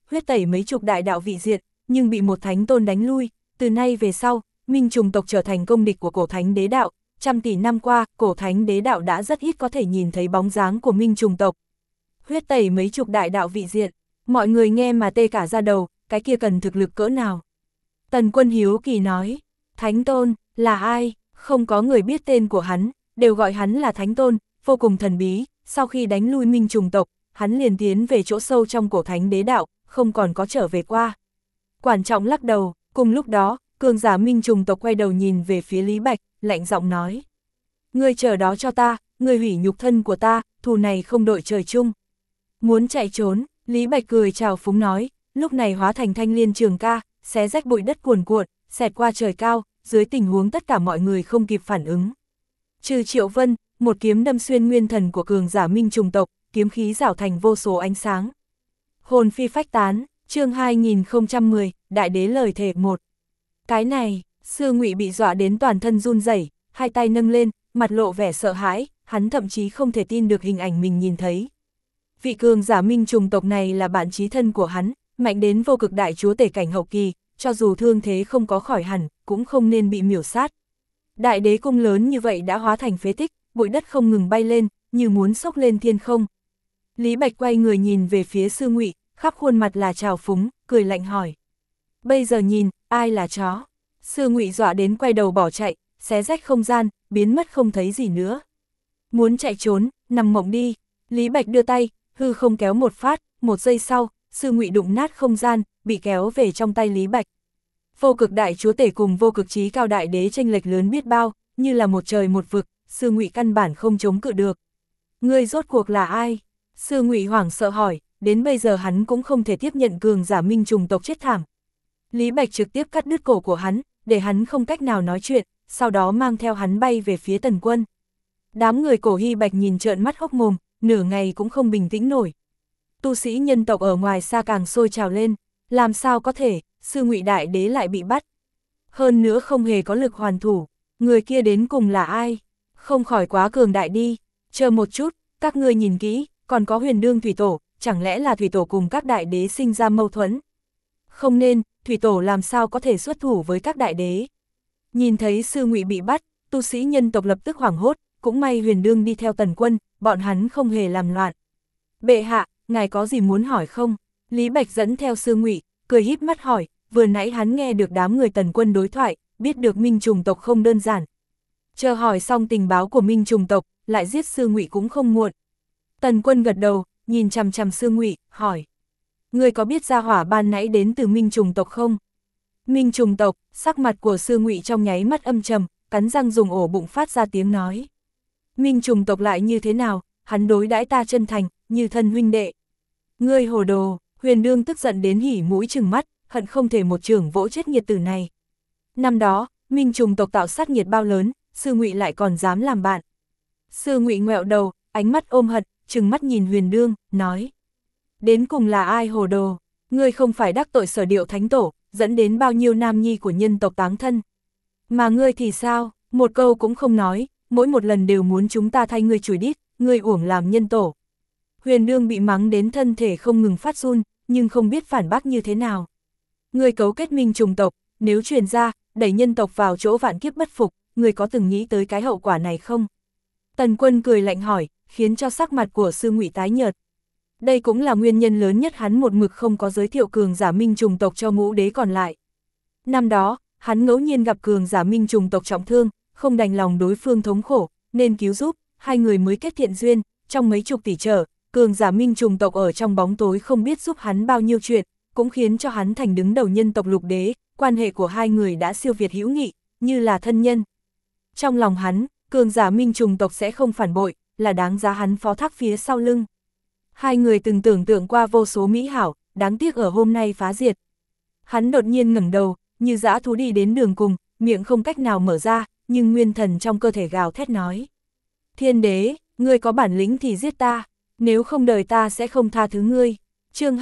S1: huyết tẩy mấy chục đại đạo vị diện, nhưng bị một thánh tôn đánh lui, từ nay về sau, Minh Trùng tộc trở thành công địch của cổ thánh đế đạo, trăm tỷ năm qua, cổ thánh đế đạo đã rất ít có thể nhìn thấy bóng dáng của Minh Trùng tộc. Huyết tẩy mấy chục đại đạo vị diện, mọi người nghe mà tê cả da đầu, cái kia cần thực lực cỡ nào. Tần Quân hiếu kỳ nói, thánh tôn, là ai? Không có người biết tên của hắn, đều gọi hắn là thánh tôn, vô cùng thần bí, sau khi đánh lui Minh Trùng tộc, hắn liền tiến về chỗ sâu trong cổ thánh đế đạo, không còn có trở về qua. Quản Trọng lắc đầu, cùng lúc đó, cường giả Minh Trùng tộc quay đầu nhìn về phía Lý Bạch, lạnh giọng nói. Ngươi chờ đó cho ta, ngươi hủy nhục thân của ta, thù này không đội trời chung. Muốn chạy trốn, Lý Bạch cười chào phúng nói, lúc này hóa thành thanh liên trường ca, xé rách bụi đất cuồn cuộn, xẹt qua trời cao, dưới tình huống tất cả mọi người không kịp phản ứng. Trừ Triệu Vân, một kiếm đâm xuyên nguyên thần của cường giả Minh Trùng tộc, kiếm khí rảo thành vô số ánh sáng. Hồn phi phách tán, chương 2010, Đại đế lời thề 1. Cái này, Sư Ngụy bị dọa đến toàn thân run rẩy, hai tay nâng lên, mặt lộ vẻ sợ hãi, hắn thậm chí không thể tin được hình ảnh mình nhìn thấy. Vị cường giả Minh Trùng tộc này là bạn chí thân của hắn, mạnh đến vô cực đại chúa tể cảnh hậu kỳ, cho dù thương thế không có khỏi hẳn, cũng không nên bị miểu sát. Đại đế cung lớn như vậy đã hóa thành phế tích, bụi đất không ngừng bay lên, như muốn xốc lên thiên không. Lý Bạch quay người nhìn về phía Sư Ngụy, khắp khuôn mặt là trào phúng, cười lạnh hỏi. Bây giờ nhìn, ai là chó? Sư Ngụy dọa đến quay đầu bỏ chạy, xé rách không gian, biến mất không thấy gì nữa. Muốn chạy trốn, nằm mộng đi. Lý Bạch đưa tay, hư không kéo một phát, một giây sau, Sư Ngụy đụng nát không gian, bị kéo về trong tay Lý Bạch. Vô cực đại chúa tể cùng vô cực chí cao đại đế chênh lệch lớn biết bao, như là một trời một vực, Sư Ngụy căn bản không chống cự được. Ngươi rốt cuộc là ai? Sư Ngụy hoảng sợ hỏi, đến bây giờ hắn cũng không thể tiếp nhận cường giả Minh Trùng tộc chết thảm. Lý Bạch trực tiếp cắt đứt cổ của hắn, để hắn không cách nào nói chuyện, sau đó mang theo hắn bay về phía Tần Quân. Đám người Cổ Hy Bạch nhìn trợn mắt hốc mồm, nửa ngày cũng không bình tĩnh nổi. Tu sĩ nhân tộc ở ngoài xa càng sôi trào lên, làm sao có thể, Sư Ngụy đại đế lại bị bắt. Hơn nữa không hề có lực hoàn thủ, người kia đến cùng là ai? Không khỏi quá cường đại đi, chờ một chút, các ngươi nhìn kỹ, còn có Huyền Đương Thủy Tổ, chẳng lẽ là Thủy Tổ cùng các đại đế sinh ra mâu thuẫn? Không nên, Thủy Tổ làm sao có thể xuất thủ với các đại đế? Nhìn thấy Sư Ngụy bị bắt, tu sĩ nhân tộc lập tức hoảng hốt, cũng may Huyền Đương đi theo Tần Quân, bọn hắn không hề làm loạn. Bệ hạ, ngài có gì muốn hỏi không? Lý Bạch dẫn theo Sư Ngụy, cười híp mắt hỏi, vừa nãy hắn nghe được đám người Tần Quân đối thoại, biết được Minh Trùng tộc không đơn giản. Chờ hỏi xong tình báo của Minh Trùng tộc, lại giết Sư Ngụy cũng không muộn. Tần Quân gật đầu, nhìn chằm chằm Sư Ngụy, hỏi. Ngươi có biết gia hỏa ban nãy đến từ Minh Trùng tộc không? Minh Trùng tộc, sắc mặt của Sư Ngụy trong nháy mắt âm trầm, cắn răng dùng ổ bụng phát ra tiếng nói. Minh Trùng tộc lại như thế nào, hắn đối đãi ta chân thành, như thân huynh đệ. Ngươi hồ đồ, Huyền Đương tức giận đến hỉ mũi trừng mắt, hận không thể một chưởng vỗ chết nghiệt tử này. Năm đó, Minh Trùng tộc tạo sát nghiệt bao lớn, Sư Ngụy lại còn dám làm bạn. Sư Ngụy ngoẹo đầu, ánh mắt ôm hận, trừng mắt nhìn Huyền Đương, nói. Đến cùng là ai hồ đồ, ngươi không phải đắc tội Sở Điệu Thánh Tổ, dẫn đến bao nhiêu nam nhi của nhân tộc táng thân. Mà ngươi thì sao, một câu cũng không nói, mỗi một lần đều muốn chúng ta thay ngươi chửi đít, ngươi uổng làm nhân tổ. Huyền Đương bị mắng đến thân thể không ngừng phát run, nhưng không biết phản bác như thế nào. Ngươi cấu kết Minh Trùng tộc, nếu truyền ra, đẩy nhân tộc vào chỗ vạn kiếp bất phục, ngươi có từng nghĩ tới cái hậu quả này không? Tần Quân cười lạnh hỏi, khiến cho sắc mặt của Sư Ngụy tái nhợt. Đây cũng là nguyên nhân lớn nhất hắn một mực không có giới thiệu cường giả Minh Trùng tộc cho ngũ đế còn lại. Năm đó, hắn ngẫu nhiên gặp cường giả Minh Trùng tộc trọng thương, không đành lòng đối phương thống khổ, nên cứu giúp, hai người mới kết thiện duyên, trong mấy chục tỷ trở, cường giả Minh Trùng tộc ở trong bóng tối không biết giúp hắn bao nhiêu chuyện, cũng khiến cho hắn thành đứng đầu nhân tộc lục đế, quan hệ của hai người đã siêu việt hữu nghị, như là thân nhân. Trong lòng hắn, cường giả Minh Trùng tộc sẽ không phản bội, là đáng giá hắn phó thác phía sau lưng. Hai người từng tưởng tượng qua vô số mỹ hảo, đáng tiếc ở hôm nay phá diệt. Hắn đột nhiên ngẩng đầu, như dã thú đi đến đường cùng, miệng không cách nào mở ra, nhưng nguyên thần trong cơ thể gào thét nói. Thiên đế, ngươi có bản lĩnh thì giết ta, nếu không đời ta sẽ không tha thứ ngươi. Chương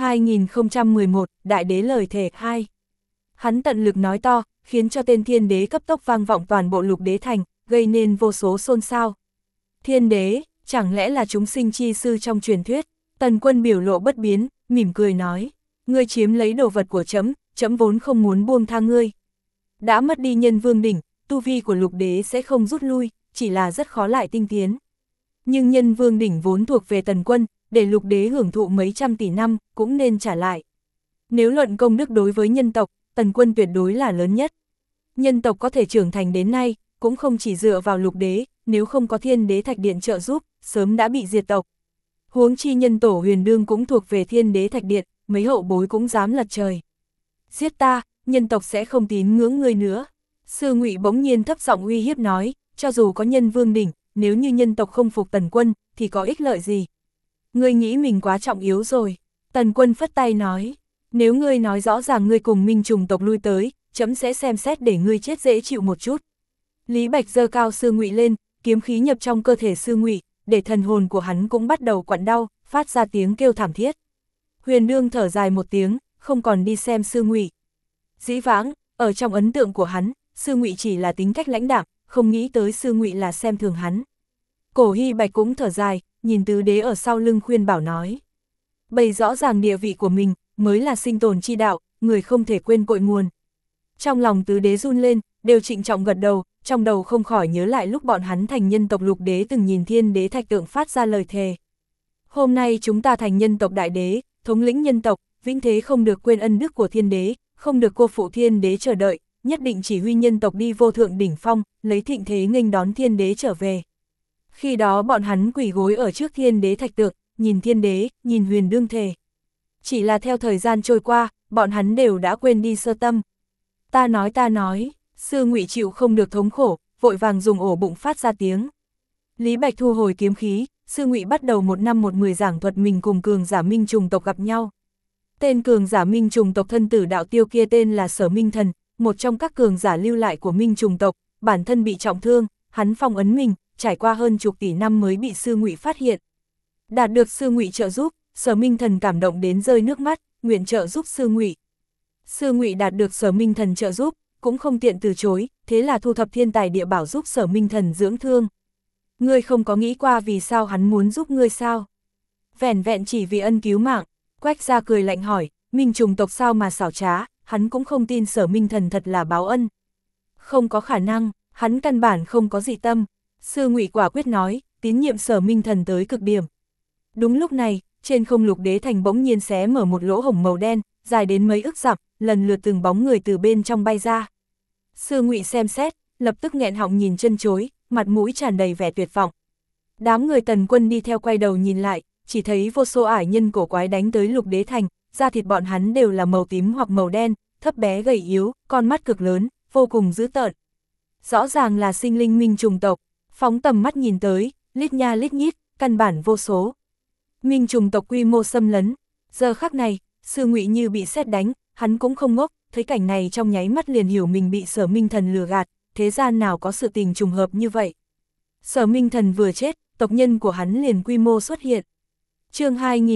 S1: 2011, Đại đế lời thề 2. Hắn tận lực nói to, khiến cho tên thiên đế cấp tốc vang vọng toàn bộ lục đế thành, gây nên vô số xôn xao. Thiên đế, chẳng lẽ là chúng sinh chi sư trong truyền thuyết? Tần Quân biểu lộ bất biến, mỉm cười nói. Ngươi chiếm lấy đồ vật của trẫm, trẫm vốn không muốn buông tha ngươi. Đã mất đi Nhân Vương đỉnh, tu vi của lục đế sẽ không rút lui, chỉ là rất khó lại tinh tiến. Nhưng Nhân Vương đỉnh vốn thuộc về Tần Quân, để lục đế hưởng thụ mấy trăm tỷ năm, cũng nên trả lại. Nếu luận công đức đối với nhân tộc, Tần Quân tuyệt đối là lớn nhất. Nhân tộc có thể trưởng thành đến nay, cũng không chỉ dựa vào lục đế, nếu không có Thiên Đế Thạch Điện trợ giúp, sớm đã bị diệt tộc. Huống chi nhân tổ Huyền Đương cũng thuộc về Thiên Đế Thạch Điện, mấy hậu bối cũng dám lật trời. Giết ta, nhân tộc sẽ không tín ngưỡng ngươi nữa. Sư Ngụy bỗng nhiên thấp giọng uy hiếp nói, cho dù có Nhân Vương đỉnh, nếu như nhân tộc không phục Tần Quân, thì có ích lợi gì? Ngươi nghĩ mình quá trọng yếu rồi. Tần Quân phất tay nói, nếu ngươi nói rõ ràng ngươi cùng Minh Trùng tộc lui tới, trẫm sẽ xem xét để ngươi chết dễ chịu một chút. Lý Bạch giơ cao Sư Ngụy lên, kiếm khí nhập trong cơ thể Sư Ngụy, để thần hồn của hắn cũng bắt đầu quặn đau, phát ra tiếng kêu thảm thiết. Huyền Đương thở dài một tiếng, không còn đi xem Sư Ngụy. Dĩ vãng, ở trong ấn tượng của hắn, Sư Ngụy chỉ là tính cách lãnh đạm, không nghĩ tới Sư Ngụy là xem thường hắn. Cổ Hy Bạch cũng thở dài, nhìn tứ đế ở sau lưng khuyên bảo nói. Bày rõ ràng địa vị của mình, mới là sinh tồn chi đạo, người không thể quên cội nguồn. Trong lòng tứ đế run lên, đều trịnh trọng gật đầu, trong đầu không khỏi nhớ lại lúc bọn hắn thành nhân tộc lục đế từng nhìn Thiên Đế Thạch Tượng phát ra lời thề. Hôm nay chúng ta thành nhân tộc đại đế, thống lĩnh nhân tộc, vĩnh thế không được quên ân đức của Thiên Đế, không được cô phụ Thiên Đế chờ đợi, nhất định chỉ huy nhân tộc đi vô thượng đỉnh phong, lấy thịnh thế nghênh đón Thiên Đế trở về. Khi đó bọn hắn quỳ gối ở trước Thiên Đế Thạch Tượng, nhìn Thiên Đế, nhìn Huyền Đương thề. Chỉ là theo thời gian trôi qua, bọn hắn đều đã quên đi sơ tâm. Ta nói, Sư Ngụy chịu không được thống khổ, vội vàng dùng ổ bụng phát ra tiếng. Lý Bạch thu hồi kiếm khí, Sư Ngụy bắt đầu một năm một mười giảng thuật mình cùng cường giả Minh Trùng tộc gặp nhau. Tên cường giả Minh Trùng tộc thân tử đạo tiêu kia tên là Sở Minh Thần, một trong các cường giả lưu lại của Minh Trùng tộc, bản thân bị trọng thương, hắn phong ấn mình, trải qua hơn chục tỷ năm mới bị Sư Ngụy phát hiện. Đạt được Sư Ngụy trợ giúp, Sở Minh Thần cảm động đến rơi nước mắt, nguyện trợ giúp Sư Ngụy. Sư Ngụy đạt được Sở Minh Thần trợ giúp, cũng không tiện từ chối, thế là thu thập thiên tài địa bảo giúp Sở Minh Thần dưỡng thương. Ngươi không có nghĩ qua vì sao hắn muốn giúp ngươi sao? Vẻn vẹn chỉ vì ân cứu mạng. Quách Gia cười lạnh hỏi, Minh Trùng tộc sao mà xảo trá, hắn cũng không tin Sở Minh Thần thật là báo ân. Không có khả năng, hắn căn bản không có dị tâm. Sư Ngụy quả quyết nói, tín nhiệm Sở Minh Thần tới cực điểm. Đúng lúc này, trên không lục đế thành bỗng nhiên xé mở một lỗ hổng màu đen, dài đến mấy ức dặm, lần lượt từng bóng người từ bên trong bay ra. Sư Ngụy xem xét, lập tức nghẹn họng nhìn chân chối, mặt mũi tràn đầy vẻ tuyệt vọng. Đám người Tần Quân đi theo quay đầu nhìn lại, chỉ thấy vô số ải nhân cổ quái đánh tới lục đế thành, da thịt bọn hắn đều là màu tím hoặc màu đen, thấp bé gầy yếu, con mắt cực lớn, vô cùng dữ tợn. Rõ ràng là sinh linh Minh Trùng tộc, phóng tầm mắt nhìn tới, lít nha lít nhít, căn bản vô số. Minh Trùng tộc quy mô xâm lấn, giờ khắc này, Sư Ngụy như bị sét đánh, hắn cũng không ngốc, thấy cảnh này trong nháy mắt liền hiểu mình bị Sở Minh Thần lừa gạt, thế gian nào có sự tình trùng hợp như vậy. Sở Minh Thần vừa chết, tộc nhân của hắn liền quy mô xuất hiện. Chương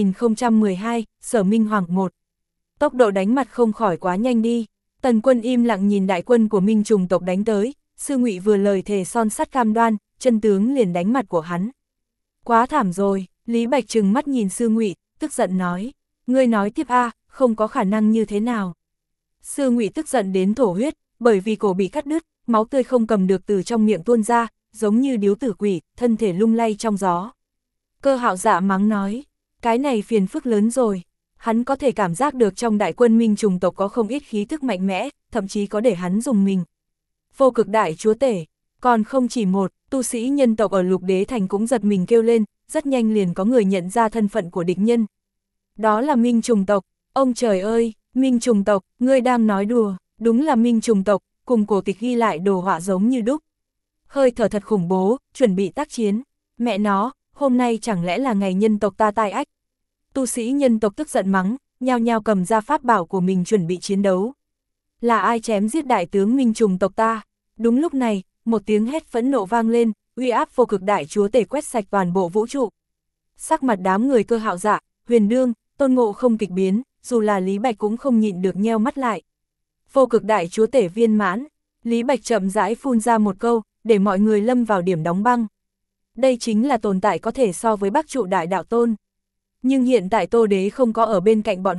S1: 2012, Sở Minh Hoàng 1. Tốc độ đánh mặt không khỏi quá nhanh đi. Tần Quân im lặng nhìn đại quân của Minh Trùng tộc đánh tới, Sư Ngụy vừa lời thề son sắt cam đoan, chân tướng liền đánh mặt của hắn. Quá thảm rồi, Lý Bạch trừng mắt nhìn Sư Ngụy, tức giận nói, ngươi nói tiếp a, không có khả năng như thế nào. Sư Ngụy tức giận đến thổ huyết, bởi vì cổ bị cắt đứt, máu tươi không cầm được từ trong miệng tuôn ra, giống như điếu tử quỷ, thân thể lung lay trong gió. Cơ Hạo Dạ mắng nói, cái này phiền phức lớn rồi. Hắn có thể cảm giác được trong đại quân Minh Trùng tộc có không ít khí thức mạnh mẽ, thậm chí có để hắn dùng mình. Vô Cực Đại Chúa Tể, còn không chỉ một, tu sĩ nhân tộc ở Lục Đế Thành cũng giật mình kêu lên, rất nhanh liền có người nhận ra thân phận của địch nhân. Đó là Minh Trùng tộc, ông trời ơi, Minh Trùng tộc, ngươi đang nói đùa, đúng là Minh Trùng tộc, cùng cổ tịch ghi lại đồ họa giống như đúc. Hơi thở thật khủng bố, chuẩn bị tác chiến, mẹ nó, hôm nay chẳng lẽ là ngày nhân tộc ta tai ách. Tu sĩ nhân tộc tức giận mắng, nhao nhao cầm ra pháp bảo của mình chuẩn bị chiến đấu. Là ai chém giết đại tướng Minh Trùng tộc ta? Đúng lúc này, một tiếng hét phẫn nộ vang lên, uy áp Vô Cực Đại Chúa Tể quét sạch toàn bộ vũ trụ. Sắc mặt đám người Cơ Hạo Dạ, Huyền Đương, Tôn Ngộ không kịch biến, dù là Lý Bạch cũng không nhịn được nheo mắt lại. Vô Cực Đại Chúa Tể viên mãn, Lý Bạch chậm rãi phun ra một câu, để mọi người lâm vào điểm đóng băng. Đây chính là tồn tại có thể so với Bắc Trụ Đại Đạo Tôn. Nhưng hiện tại Tô Đế không có ở bên cạnh bọn họ,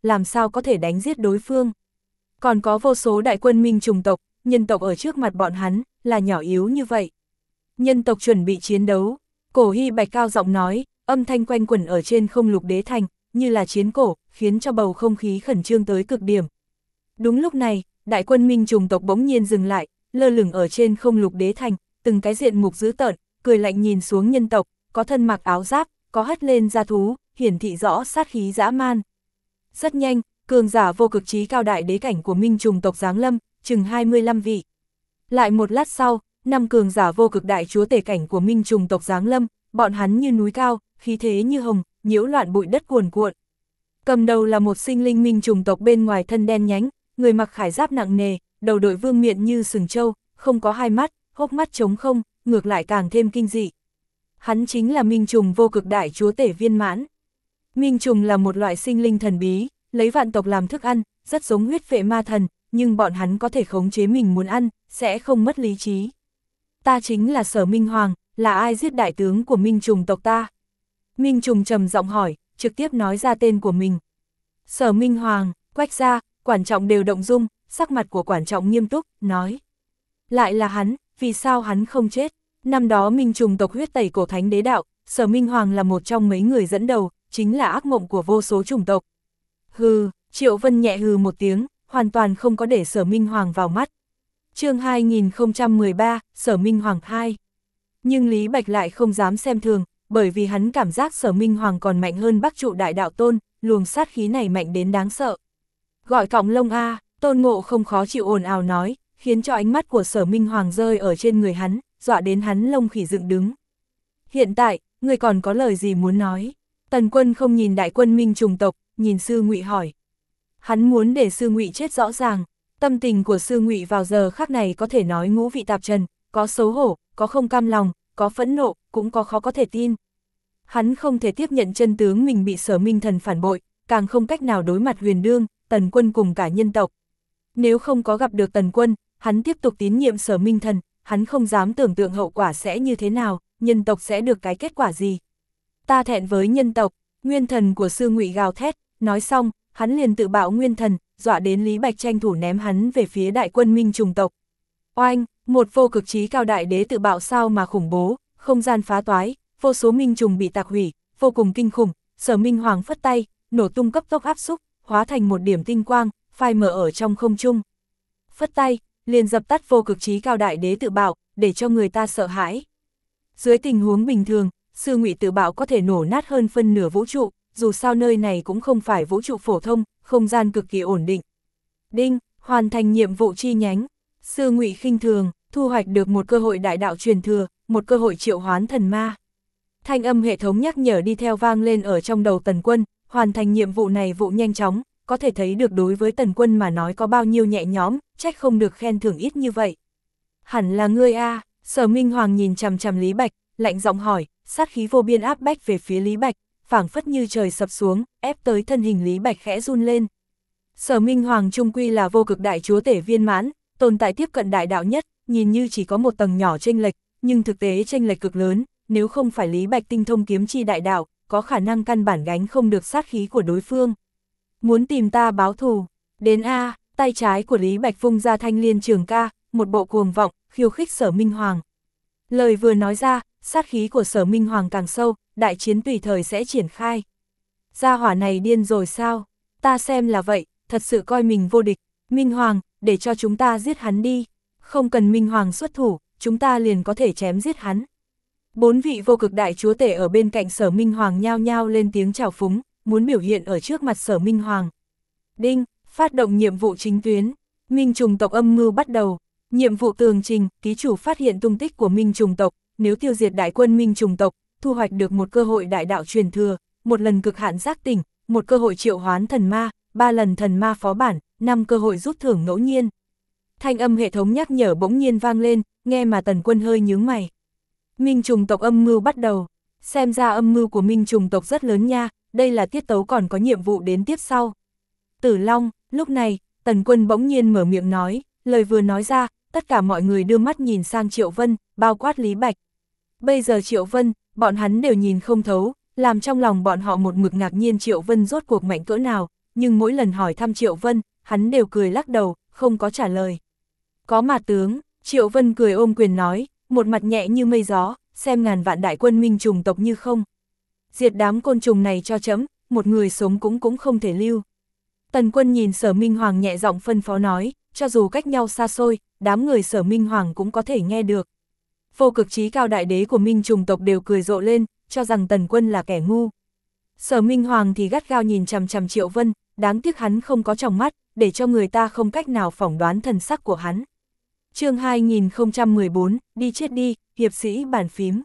S1: làm sao có thể đánh giết đối phương. Còn có vô số đại quân Minh Trùng tộc, nhân tộc ở trước mặt bọn hắn, là nhỏ yếu như vậy. Nhân tộc chuẩn bị chiến đấu, Cổ Hy Bạch cao giọng nói, âm thanh quanh quẩn ở trên không lục đế thành, như là chiến cổ, khiến cho bầu không khí khẩn trương tới cực điểm. Đúng lúc này, đại quân Minh Trùng tộc bỗng nhiên dừng lại, lơ lửng ở trên không lục đế thành, từng cái diện mục dữ tợn, cười lạnh nhìn xuống nhân tộc, có thân mặc áo giáp, có hất lên da thú, hiển thị rõ sát khí dã man. Rất nhanh, cường giả vô cực trí cao đại đế cảnh của Minh Trùng tộc giáng lâm, chừng 25 vị. Lại một lát sau, 5 cường giả vô cực đại chúa tể cảnh của Minh Trùng tộc giáng lâm, bọn hắn như núi cao, khí thế như hồng, nhiễu loạn bụi đất cuồn cuộn. Cầm đầu là một sinh linh Minh Trùng tộc bên ngoài thân đen nhánh, người mặc khải giáp nặng nề, đầu đội vương miện như sừng trâu, không có hai mắt, hốc mắt trống không, ngược lại càng thêm kinh dị. Hắn chính là Minh Trùng vô cực đại chúa tể viên mãn. Minh Trùng là một loại sinh linh thần bí, lấy vạn tộc làm thức ăn, rất giống huyết vệ ma thần, nhưng bọn hắn có thể khống chế mình muốn ăn, sẽ không mất lý trí. Ta chính là Sở Minh Hoàng, là ai giết đại tướng của Minh Trùng tộc ta? Minh Trùng trầm giọng hỏi, trực tiếp nói ra tên của mình. Sở Minh Hoàng, Quách gia, Quản Trọng đều động dung, sắc mặt của Quản Trọng nghiêm túc, nói. Lại là hắn, vì sao hắn không chết? Năm đó Minh Trùng tộc huyết tẩy cổ thánh đế đạo, Sở Minh Hoàng là một trong mấy người dẫn đầu, chính là ác mộng của vô số chủng tộc. Hừ, Triệu Vân nhẹ hừ một tiếng, hoàn toàn không có để Sở Minh Hoàng vào mắt. Chương 2013, Sở Minh Hoàng 2. Nhưng Lý Bạch lại không dám xem thường, bởi vì hắn cảm giác Sở Minh Hoàng còn mạnh hơn Bắc Trụ Đại Đạo Tôn, luồng sát khí này mạnh đến đáng sợ. Gọi cọng lông a, Tôn Ngộ không khó chịu ồn ào nói, khiến cho ánh mắt của Sở Minh Hoàng rơi ở trên người hắn, dọa đến hắn lông khỉ dựng đứng. Hiện tại, người còn có lời gì muốn nói? Tần Quân không nhìn đại quân Minh Trùng tộc, nhìn Sư Ngụy hỏi. Hắn muốn để Sư Ngụy chết rõ ràng, tâm tình của Sư Ngụy vào giờ khắc này có thể nói ngũ vị tạp trần, có xấu hổ, có không cam lòng, có phẫn nộ, cũng có khó có thể tin. Hắn không thể tiếp nhận chân tướng mình bị Sở Minh Thần phản bội, càng không cách nào đối mặt Huyền Đương, Tần Quân cùng cả nhân tộc. Nếu không có gặp được Tần Quân, hắn tiếp tục tín nhiệm Sở Minh Thần, hắn không dám tưởng tượng hậu quả sẽ như thế nào, nhân tộc sẽ được cái kết quả gì. Ta thẹn với nhân tộc, nguyên thần của Sư Ngụy gào thét, nói xong, hắn liền tự bạo nguyên thần, dọa đến Lý Bạch tranh thủ ném hắn về phía đại quân Minh Trùng tộc. Oanh, một vô cực trí cao đại đế tự bạo sao mà khủng bố, không gian phá toái, vô số minh trùng bị tạc hủy, vô cùng kinh khủng. Sở Minh Hoàng phất tay, nổ tung cấp tốc áp xúc, hóa thành một điểm tinh quang, phai mờ ở trong không trung. Phất tay, liền dập tắt vô cực trí cao đại đế tự bạo, để cho người ta sợ hãi. Dưới tình huống bình thường, Sư Ngụy tự bạo có thể nổ nát hơn phân nửa vũ trụ, dù sao nơi này cũng không phải vũ trụ phổ thông, không gian cực kỳ ổn định. Đinh, hoàn thành nhiệm vụ chi nhánh. Sư Ngụy khinh thường, thu hoạch được một cơ hội đại đạo truyền thừa, một cơ hội triệu hoán thần ma. Thanh âm hệ thống nhắc nhở đi theo vang lên ở trong đầu Tần Quân, hoàn thành nhiệm vụ này vụ nhanh chóng, có thể thấy được đối với Tần Quân mà nói có bao nhiêu nhẹ nhõm, trách không được khen thưởng ít như vậy. Hẳn là ngươi a, Sở Minh Hoàng nhìn chằm chằm Lý Bạch, lạnh giọng hỏi, sát khí vô biên áp bách về phía Lý Bạch, phảng phất như trời sập xuống, ép tới thân hình Lý Bạch khẽ run lên. Sở Minh Hoàng trung quy là vô cực đại chúa tể viên mãn, tồn tại tiếp cận đại đạo nhất, nhìn như chỉ có một tầng nhỏ chênh lệch, nhưng thực tế chênh lệch cực lớn, nếu không phải Lý Bạch tinh thông kiếm chi đại đạo, có khả năng căn bản gánh không được sát khí của đối phương. Muốn tìm ta báo thù, đến a, tay trái của Lý Bạch vung ra thanh liên trường ca, một bộ cuồng vọng, khiêu khích Sở Minh Hoàng. Lời vừa nói ra, sát khí của Sở Minh Hoàng càng sâu, đại chiến tùy thời sẽ triển khai. Gia hỏa này điên rồi sao? Ta xem là vậy, thật sự coi mình vô địch. Minh Hoàng, để cho chúng ta giết hắn đi. Không cần Minh Hoàng xuất thủ, chúng ta liền có thể chém giết hắn. 4 vị vô cực đại chúa tể ở bên cạnh Sở Minh Hoàng nhao nhao lên tiếng chào phúng, muốn biểu hiện ở trước mặt Sở Minh Hoàng. Đinh, phát động nhiệm vụ chính tuyến. Minh Trùng tộc âm mưu bắt đầu. Nhiệm vụ tường trình, ký chủ phát hiện tung tích của Minh Trùng tộc, nếu tiêu diệt đại quân Minh Trùng tộc, thu hoạch được một cơ hội đại đạo truyền thừa, một lần cực hạn giác tỉnh, một cơ hội triệu hoán thần ma, 3 lần thần ma phó bản, 5 cơ hội rút thưởng ngẫu nhiên. Thanh âm hệ thống nhắc nhở bỗng nhiên vang lên, nghe mà Tần Quân hơi nhướng mày. Minh Trùng tộc âm mưu bắt đầu, xem ra âm mưu của Minh Trùng tộc rất lớn nha, đây là tiết tấu còn có nhiệm vụ đến tiếp sau. Tử Long, lúc này, Tần Quân bỗng nhiên mở miệng nói, lời vừa nói ra, tất cả mọi người đưa mắt nhìn sang Triệu Vân, bao quát Lý Bạch. Bây giờ Triệu Vân, bọn hắn đều nhìn không thấu, làm trong lòng bọn họ một mực ngạc nhiên Triệu Vân rốt cuộc mạnh cỡ nào, nhưng mỗi lần hỏi thăm Triệu Vân, hắn đều cười lắc đầu, không có trả lời. Có mà tướng, Triệu Vân cười ôm quyền nói, một mặt nhẹ như mây gió, xem ngàn vạn đại quân Minh trùng tộc như không. Diệt đám côn trùng này cho chấm, một người sống cũng không thể lưu. Tần Quân nhìn Sở Minh Hoàng nhẹ giọng phân phó nói, cho dù cách nhau xa xôi, đám người Sở Minh Hoàng cũng có thể nghe được. Vô Cực Chí Cao đại đế của Minh trùng tộc đều cười rộ lên, cho rằng Tần Quân là kẻ ngu. Sở Minh Hoàng thì gắt gao nhìn chằm chằm Triệu Vân, đáng tiếc hắn không có tròng mắt, để cho người ta không cách nào phỏng đoán thần sắc của hắn. Chương 2014, đi chết đi, hiệp sĩ bàn phím.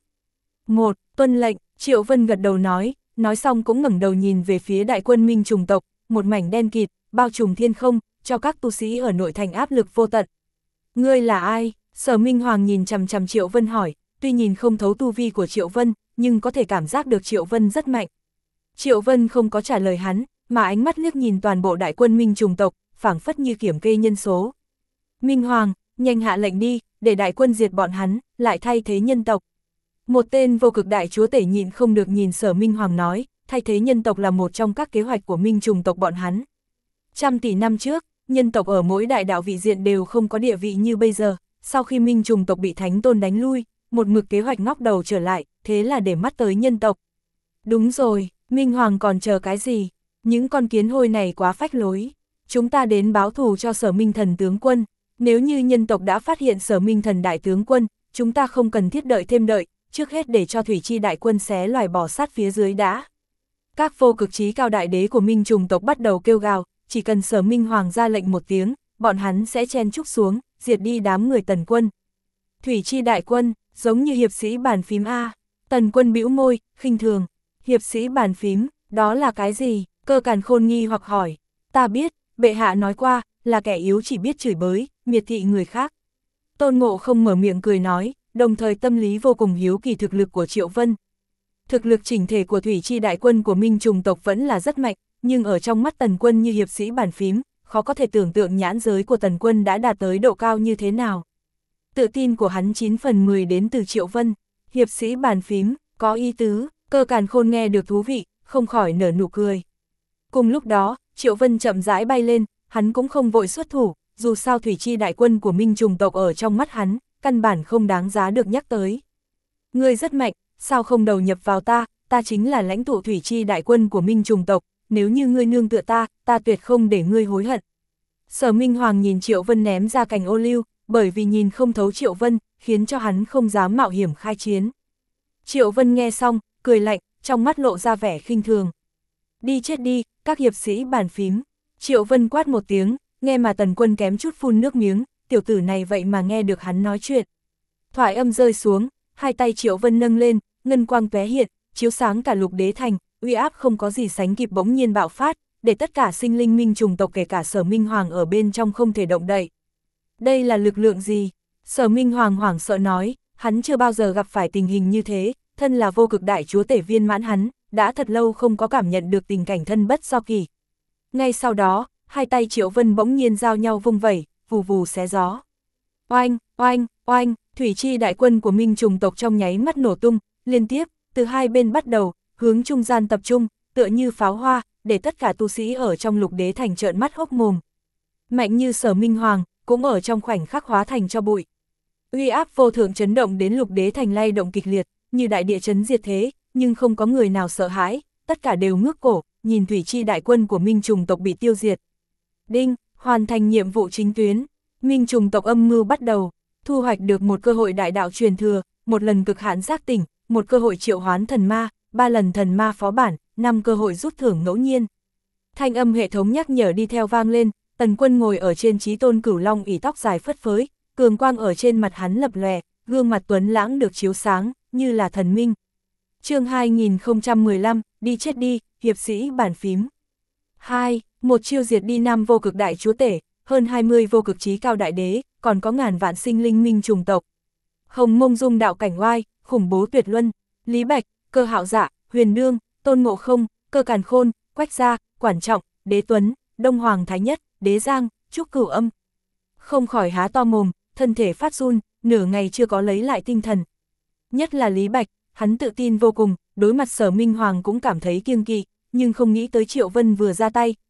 S1: 1. Tuân lệnh, Triệu Vân gật đầu nói xong cũng ngẩng đầu nhìn về phía đại quân Minh trùng tộc, một mảnh đen kịt, bao trùm thiên không, cho các tu sĩ ở nội thành áp lực vô tận. Ngươi là ai? Sở Minh Hoàng nhìn chằm chằm Triệu Vân hỏi, tuy nhìn không thấu tu vi của Triệu Vân, nhưng có thể cảm giác được Triệu Vân rất mạnh. Triệu Vân không có trả lời hắn, mà ánh mắt liếc nhìn toàn bộ đại quân Minh trùng tộc, phảng phất như kiểm kê nhân số. Minh Hoàng, nhanh hạ lệnh đi, để đại quân diệt bọn hắn, lại thay thế nhân tộc. Một tên vô cực đại chúa tể nhịn không được nhìn Sở Minh Hoàng nói, thay thế nhân tộc là một trong các kế hoạch của Minh trùng tộc bọn hắn. Trăm tỷ năm trước, nhân tộc ở mỗi đại đạo vị diện đều không có địa vị như bây giờ, sau khi Minh trùng tộc bị Thánh Tôn đánh lui, một mực kế hoạch ngóc đầu trở lại, thế là để mắt tới nhân tộc. Đúng rồi, Minh Hoàng còn chờ cái gì? Những con kiến hôi này quá phách lối. Chúng ta đến báo thù cho Sở Minh Thần tướng quân. Nếu như nhân tộc đã phát hiện Sở Minh Thần đại tướng quân, chúng ta không cần thiết đợi thêm đợi, trước hết để cho Thủy Chi đại quân xé loài bỏ sát phía dưới đã. Các vô cực chí cao đại đế của Minh trùng tộc bắt đầu kêu gào, chỉ cần Sở Minh Hoàng ra lệnh một tiếng, bọn hắn sẽ chen chúc xuống, diệt đi đám người Tần Quân. Thủy Chi đại quân, giống như hiệp sĩ bàn phím A. Tần Quân bĩu môi, khinh thường. Hiệp sĩ bàn phím, đó là cái gì? Cơ Càn Khôn nghi hoặc hỏi. Ta biết, bệ hạ nói qua, là kẻ yếu chỉ biết chửi bới, miệt thị người khác. Tôn Ngộ Không mở miệng cười nói, đồng thời tâm lý vô cùng hiếu kỳ thực lực của Triệu Vân. Thực lực chỉnh thể của Thủy Chi đại quân của Minh trùng tộc vẫn là rất mạnh, nhưng ở trong mắt Tần Quân như hiệp sĩ bàn phím, khó có thể tưởng tượng nhãn giới của Tần Quân đã đạt tới độ cao như thế nào. Tự tin của hắn 9 phần 10 đến từ Triệu Vân. Hiệp sĩ bàn phím, có ý tứ. Cơ Càn Khôn nghe được thú vị, không khỏi nở nụ cười. Cùng lúc đó, Triệu Vân chậm rãi bay lên, hắn cũng không vội xuất thủ, dù sao Thủy Chi đại quân của Minh trùng tộc ở trong mắt hắn, căn bản không đáng giá được nhắc tới. Ngươi rất mạnh, sao không đầu nhập vào ta chính là lãnh tụ Thủy Chi đại quân của Minh trùng tộc, nếu như ngươi nương tựa ta tuyệt không để ngươi hối hận. Sở Minh Hoàng nhìn Triệu Vân ném ra cành ô liu, bởi vì nhìn không thấu Triệu Vân, khiến cho hắn không dám mạo hiểm khai chiến. Triệu Vân nghe xong, cười lạnh, trong mắt lộ ra vẻ khinh thường. Đi chết đi, các hiệp sĩ bàn phím. Triệu Vân quát một tiếng, nghe mà Tần Quân kém chút phun nước miếng, tiểu tử này vậy mà nghe được hắn nói chuyện. Thoại âm rơi xuống, hai tay Triệu Vân nâng lên, ngân quang tóe hiện, chiếu sáng cả Lục Đế Thành, uy áp không có gì sánh kịp bỗng nhiên bạo phát, để tất cả sinh linh Minh trùng tộc kể cả Sở Minh Hoàng ở bên trong không thể động đậy. Đây là lực lượng gì? Sở Minh Hoàng hoảng sợ nói, hắn chưa bao giờ gặp phải tình hình như thế, thân là vô cực đại chúa tể viên mãn hắn, đã thật lâu không có cảm nhận được tình cảnh thân bất do kỳ. Ngay sau đó, hai tay Triệu Vân bỗng nhiên giao nhau vung vẩy, vù vù xé gió. Oanh, oanh, oanh, Thủy Chi đại quân của Minh trùng tộc trong nháy mắt nổ tung, liên tiếp, từ hai bên bắt đầu, hướng trung gian tập trung, tựa như pháo hoa, để tất cả tu sĩ ở trong Lục Đế Thành trợn mắt hốc mồm. Mạnh như Sở Minh Hoàng, cũng ở trong khoảnh khắc hóa thành cho bụi. Uy áp vô thượng chấn động đến Lục Đế Thành lay động kịch liệt, như đại địa chấn diệt thế, nhưng không có người nào sợ hãi, tất cả đều ngước cổ, nhìn Thủy Chi đại quân của Minh trùng tộc bị tiêu diệt. Đinh, hoàn thành nhiệm vụ chính tuyến. Minh trùng tộc âm mưu bắt đầu, thu hoạch được một cơ hội đại đạo truyền thừa, một lần cực hạn giác tỉnh, một cơ hội triệu hoán thần ma, 3 lần thần ma phó bản, 5 cơ hội rút thưởng ngẫu nhiên. Thanh âm hệ thống nhắc nhở đi theo vang lên, Tần Quân ngồi ở trên Chí Tôn Cửu Long ỷ tóc dài phất phới, cường quang ở trên mặt hắn lập lòe, gương mặt tuấn lãng được chiếu sáng, như là thần minh. Chương 2015, đi chết đi, hiệp sĩ bàn phím. 2. Một chiêu diệt đi 5 vô cực đại chúa tể, hơn 20 vô cực chí cao đại đế, còn có ngàn vạn sinh linh Minh trùng tộc. Hồng Mông Dung đạo cảnh oai, khủng bố tuyệt luân, Lý Bạch, Cơ Hạo Dạ, Huyền Nương, Tôn Ngộ Không, Cơ Càn Khôn, Quách Gia, Quản Trọng, Đế Tuấn, Đông Hoàng Thái Nhất, Đế Giang, Trúc Cửu Âm. Không khỏi há to mồm, thân thể phát run, nửa ngày chưa có lấy lại tinh thần. Nhất là Lý Bạch, hắn tự tin vô cùng, đối mặt Sở Minh Hoàng cũng cảm thấy kiêng kỵ, nhưng không nghĩ tới Triệu Vân vừa ra tay,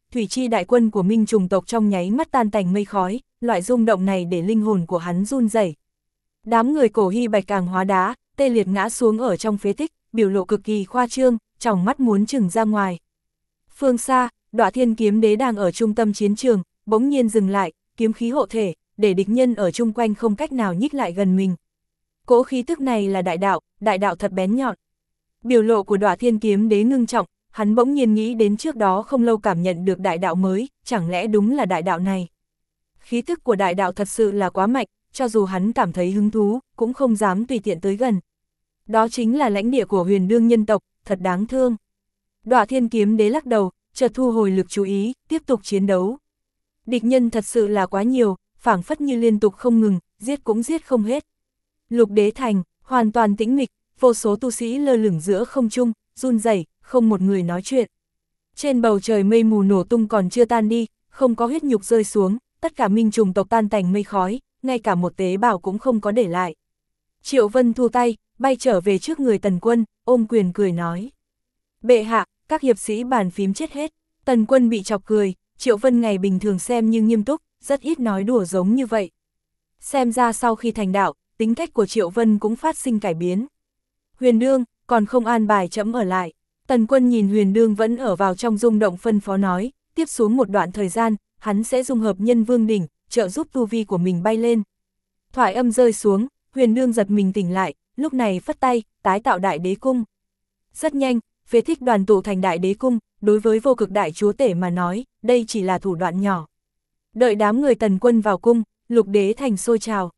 S1: thủy chi đại quân của Minh Trùng tộc trong nháy mắt tan tành mây khói, loại rung động này để linh hồn của hắn run rẩy. Đám người Cổ Hy Bạch càng hóa đá, tê liệt ngã xuống ở trong phế tích, biểu lộ cực kỳ khoa trương, tròng mắt muốn trừng ra ngoài. Phương xa, Đọa Thiên Kiếm Đế đang ở trung tâm chiến trường, bỗng nhiên dừng lại, kiếm khí hộ thể, để địch nhân ở chung quanh không cách nào nhích lại gần mình. Cỗ khí tức này là đại đạo thật bén nhọn. Biểu lộ của Đọa Thiên Kiếm Đế ngưng trọng, hắn bỗng nhiên nghĩ đến trước đó không lâu cảm nhận được đại đạo mới, chẳng lẽ đúng là đại đạo này. Khí tức của đại đạo thật sự là quá mạnh, cho dù hắn cảm thấy hứng thú, cũng không dám tùy tiện tới gần. Đó chính là lãnh địa của Huyền Đương nhân tộc, thật đáng thương. Đọa Thiên Kiếm Đế lắc đầu, chợt thu hồi lực chú ý, tiếp tục chiến đấu. Địch nhân thật sự là quá nhiều, phảng phất như liên tục không ngừng, giết cũng giết không hết. Lục Đế Thành, hoàn toàn tĩnh mịch, vô số tu sĩ lơ lửng giữa không trung, run rẩy, không một người nói chuyện. Trên bầu trời mây mù nổ tung còn chưa tan đi, không có huyết nhục rơi xuống, tất cả Minh Trùng tộc tan tành mây khói, ngay cả một tế bào cũng không có để lại. Triệu Vân thu tay, bay trở về trước người Tần Quân, ôm quyền cười nói. Bệ hạ, các hiệp sĩ bàn phím chết hết. Tần Quân bị chọc cười, Triệu Vân ngày bình thường xem như nghiêm túc, rất ít nói đùa giống như vậy. Xem ra sau khi thành đạo, tính cách của Triệu Vân cũng phát sinh cải biến. Huyền Đương, còn không an bài trẫm ở lại. Tần Quân nhìn Huyền Đương vẫn ở vào trong rung động phân phó nói, tiếp xuống một đoạn thời gian, hắn sẽ dung hợp Nhân Vương đỉnh, trợ giúp tu vi của mình bay lên. Thoại âm rơi xuống, Huyền Đương giật mình tỉnh lại, lúc này phất tay, tái tạo Đại Đế Cung. Rất nhanh, phế tích đoàn tụ thành Đại Đế Cung, đối với Vô Cực Đại Chúa Tể mà nói, đây chỉ là thủ đoạn nhỏ. Đợi đám người Tần Quân vào cung, Lục Đế Thành sôi trào.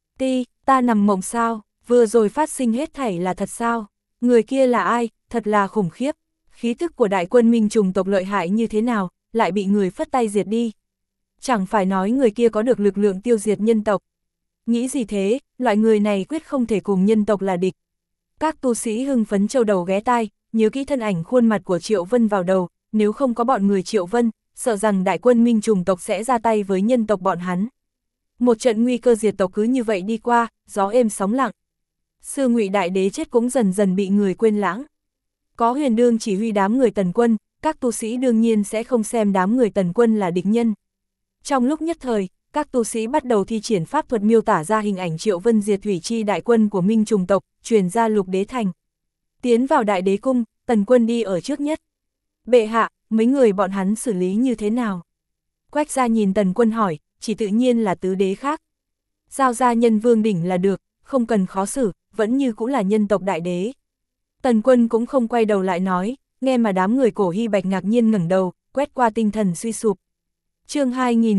S1: Ta nằm mộng sao, vừa rồi phát sinh hết thảy là thật sao, người kia là ai, thật là khủng khiếp, khí tức của đại quân Minh Trùng tộc lợi hại như thế nào, lại bị người phất tay diệt đi. Chẳng phải nói người kia có được lực lượng tiêu diệt nhân tộc. Nghĩ gì thế, loại người này quyết không thể cùng nhân tộc là địch. Các tu sĩ hưng phấn châu đầu ghé tai, nhớ kỹ thân ảnh khuôn mặt của Triệu Vân vào đầu, nếu không có bọn người Triệu Vân, sợ rằng đại quân Minh Trùng tộc sẽ ra tay với nhân tộc bọn hắn. Một trận nguy cơ diệt tộc cứ như vậy đi qua, gió êm sóng lặng. Sư Ngụy Đại Đế chết cũng dần dần bị người quên lãng. Có Huyền Đương chỉ huy đám người Tần Quân, các tu sĩ đương nhiên sẽ không xem đám người Tần Quân là địch nhân. Trong lúc nhất thời, các tu sĩ bắt đầu thi triển pháp thuật miêu tả ra hình ảnh Triệu Vân diệt thủy chi đại quân của Minh Trùng tộc, truyền ra Lục Đế Thành. Tiến vào Đại Đế Cung, Tần Quân đi ở trước nhất. Bệ hạ, mấy người bọn hắn xử lý như thế nào? Quách Gia nhìn Tần Quân hỏi, chỉ tự nhiên là tứ đế khác. Giao ra Nhân Vương đỉnh là được, không cần khó xử, vẫn như cũng là nhân tộc đại đế. Tần Quân cũng không quay đầu lại nói, nghe mà đám người Cổ Hy Bạch ngạc nhiên ngẩng đầu, quét qua tinh thần suy sụp. Chương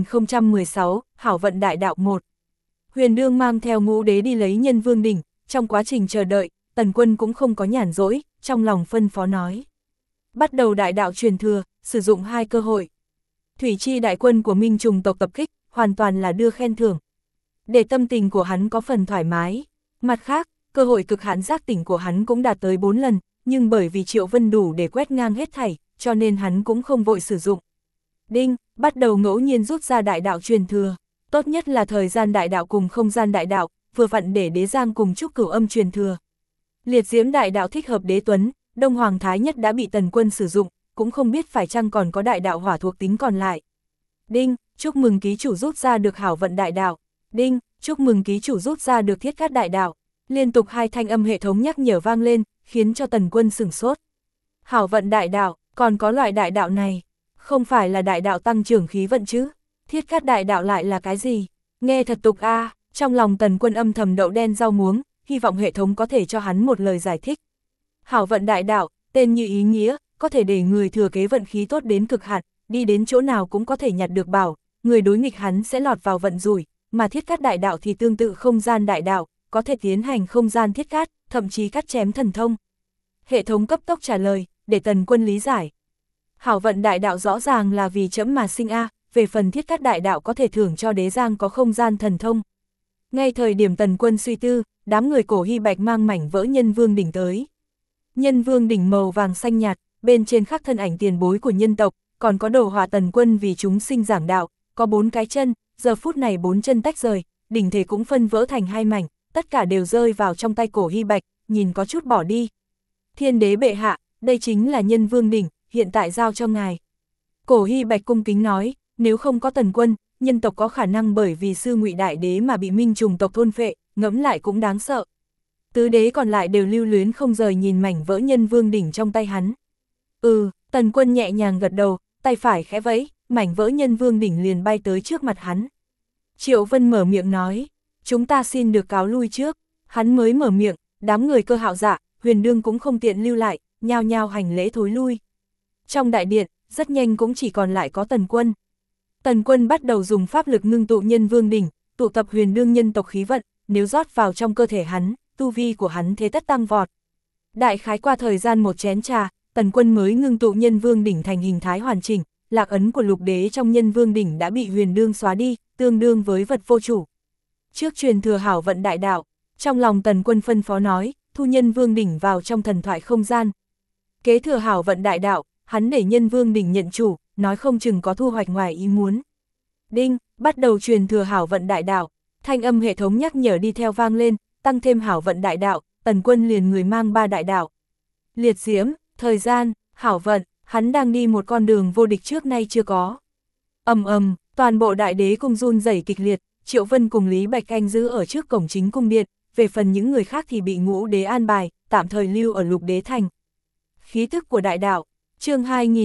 S1: 2016, Hảo vận đại đạo 1. Huyền Đương mang theo Ngũ Đế đi lấy Nhân Vương đỉnh, trong quá trình chờ đợi, Tần Quân cũng không có nhàn rỗi, trong lòng phân phó nói. Bắt đầu đại đạo truyền thừa, sử dụng 2 cơ hội. Thủy chi đại quân của Minh Trùng tộc tập kích, hoàn toàn là đưa khen thưởng. Để tâm tình của hắn có phần thoải mái. Mặt khác, cơ hội cực hạn giác tỉnh của hắn cũng đạt tới 4 lần, nhưng bởi vì Triệu Vân đủ để quét ngang hết thảy, cho nên hắn cũng không vội sử dụng. Đinh, bắt đầu ngẫu nhiên rút ra đại đạo truyền thừa. Tốt nhất là thời gian đại đạo cùng không gian đại đạo, vừa vặn để Đế Giang cùng Trúc Cửu Âm truyền thừa. Liệt diễm đại đạo thích hợp Đế Tuấn, Đông Hoàng Thái Nhất đã bị Tần Quân sử dụng, cũng không biết phải chăng còn có đại đạo hỏa thuộc tính còn lại. Đinh, chúc mừng ký chủ rút ra được hảo vận đại đạo. Đinh, chúc mừng ký chủ rút ra được thiết cát đại đạo. Liên tục 2 thanh âm hệ thống nhắc nhở vang lên, khiến cho Tần Quân sửng sốt. Hảo vận đại đạo, còn có loại đại đạo này, không phải là đại đạo tăng trưởng khí vận chứ? Thiết cát đại đạo lại là cái gì? Nghe thật tục a. Trong lòng Tần Quân âm thầm đậu đen rau muống, hy vọng hệ thống có thể cho hắn một lời giải thích. Hảo vận đại đạo, tên như ý nghĩa, có thể để người thừa kế vận khí tốt đến cực hạn, đi đến chỗ nào cũng có thể nhặt được bảo, người đối nghịch hắn sẽ lọt vào vận rủi, mà thiết cát đại đạo thì tương tự không gian đại đạo, có thể tiến hành không gian thiết cát, thậm chí cắt chém thần thông. Hệ thống cấp tốc trả lời, để Tần Quân lý giải. Hảo vận đại đạo rõ ràng là vì trẫm mà sinh a, về phần thiết cát đại đạo có thể thưởng cho Đế Giang có không gian thần thông. Ngay thời điểm Tần Quân suy tư, đám người Cổ Hy Bạch mang mảnh vỡ Nhân Vương đỉnh tới. Nhân Vương đỉnh màu vàng xanh nhạt, bên trên khắc thân ảnh tiền bối của nhân tộc, còn có đồ họa Tần Quân vì chúng sinh giảng đạo, có 4 cái chân, giờ phút này 4 chân tách rời, đỉnh thể cũng phân vỡ thành 2 mảnh, tất cả đều rơi vào trong tay Cổ Hy Bạch, nhìn có chút bỏ đi. Thiên đế bệ hạ, đây chính là Nhân Vương đỉnh, hiện tại giao cho ngài. Cổ Hy Bạch cung kính nói, nếu không có Tần Quân, nhân tộc có khả năng bởi vì sư Ngụy Đại Đế mà bị Minh Trùng tộc thôn phệ, ngẫm lại cũng đáng sợ. Tứ đế còn lại đều lưu luyến không rời nhìn mảnh vỡ Nhân Vương đỉnh trong tay hắn. Tần Quân nhẹ nhàng gật đầu, tay phải khẽ vẫy, mảnh vỡ Nhân Vương đỉnh liền bay tới trước mặt hắn. Triệu Vân mở miệng nói, chúng ta xin được cáo lui trước. Hắn mới mở miệng, đám người Cơ Hạo Dạ, Huyền Đương cũng không tiện lưu lại, nhao nhao hành lễ thối lui. Trong đại điện, rất nhanh cũng chỉ còn lại có Tần Quân. Tần Quân bắt đầu dùng pháp lực ngưng tụ Nhân Vương đỉnh, tụ tập Huyền Đương nhân tộc khí vận, nếu rót vào trong cơ thể hắn, tu vi của hắn thế tất tăng vọt. Đại khái qua thời gian một chén trà, Tần Quân mới ngưng tụ Nhân Vương đỉnh thành hình thái hoàn chỉnh, lạc ấn của lục đế trong Nhân Vương đỉnh đã bị Huyền Đương xóa đi, tương đương với vật vô chủ. Trước truyền thừa hảo vận đại đạo, trong lòng Tần Quân phân phó nói, thu Nhân Vương đỉnh vào trong thần thoại không gian. Kế thừa hảo vận đại đạo, hắn để Nhân Vương đỉnh nhận chủ, nói không chừng có thu hoạch ngoài ý muốn. Đinh, bắt đầu truyền thừa hảo vận đại đạo, thanh âm hệ thống nhắc nhở đi theo vang lên, tăng thêm hảo vận đại đạo, Tần Quân liền người mang 3 đại đạo. Liệt diễm, thời gian, hảo vận, hắn đang đi một con đường vô địch trước nay chưa có. Toàn bộ đại đế cung run rẩy kịch liệt, Triệu Vân cùng Lý Bạch canh giữ ở trước cổng chính cung điện, về phần những người khác thì bị ngũ đế an bài, tạm thời lưu ở lục đế thành. Khí tức của đại đạo, chương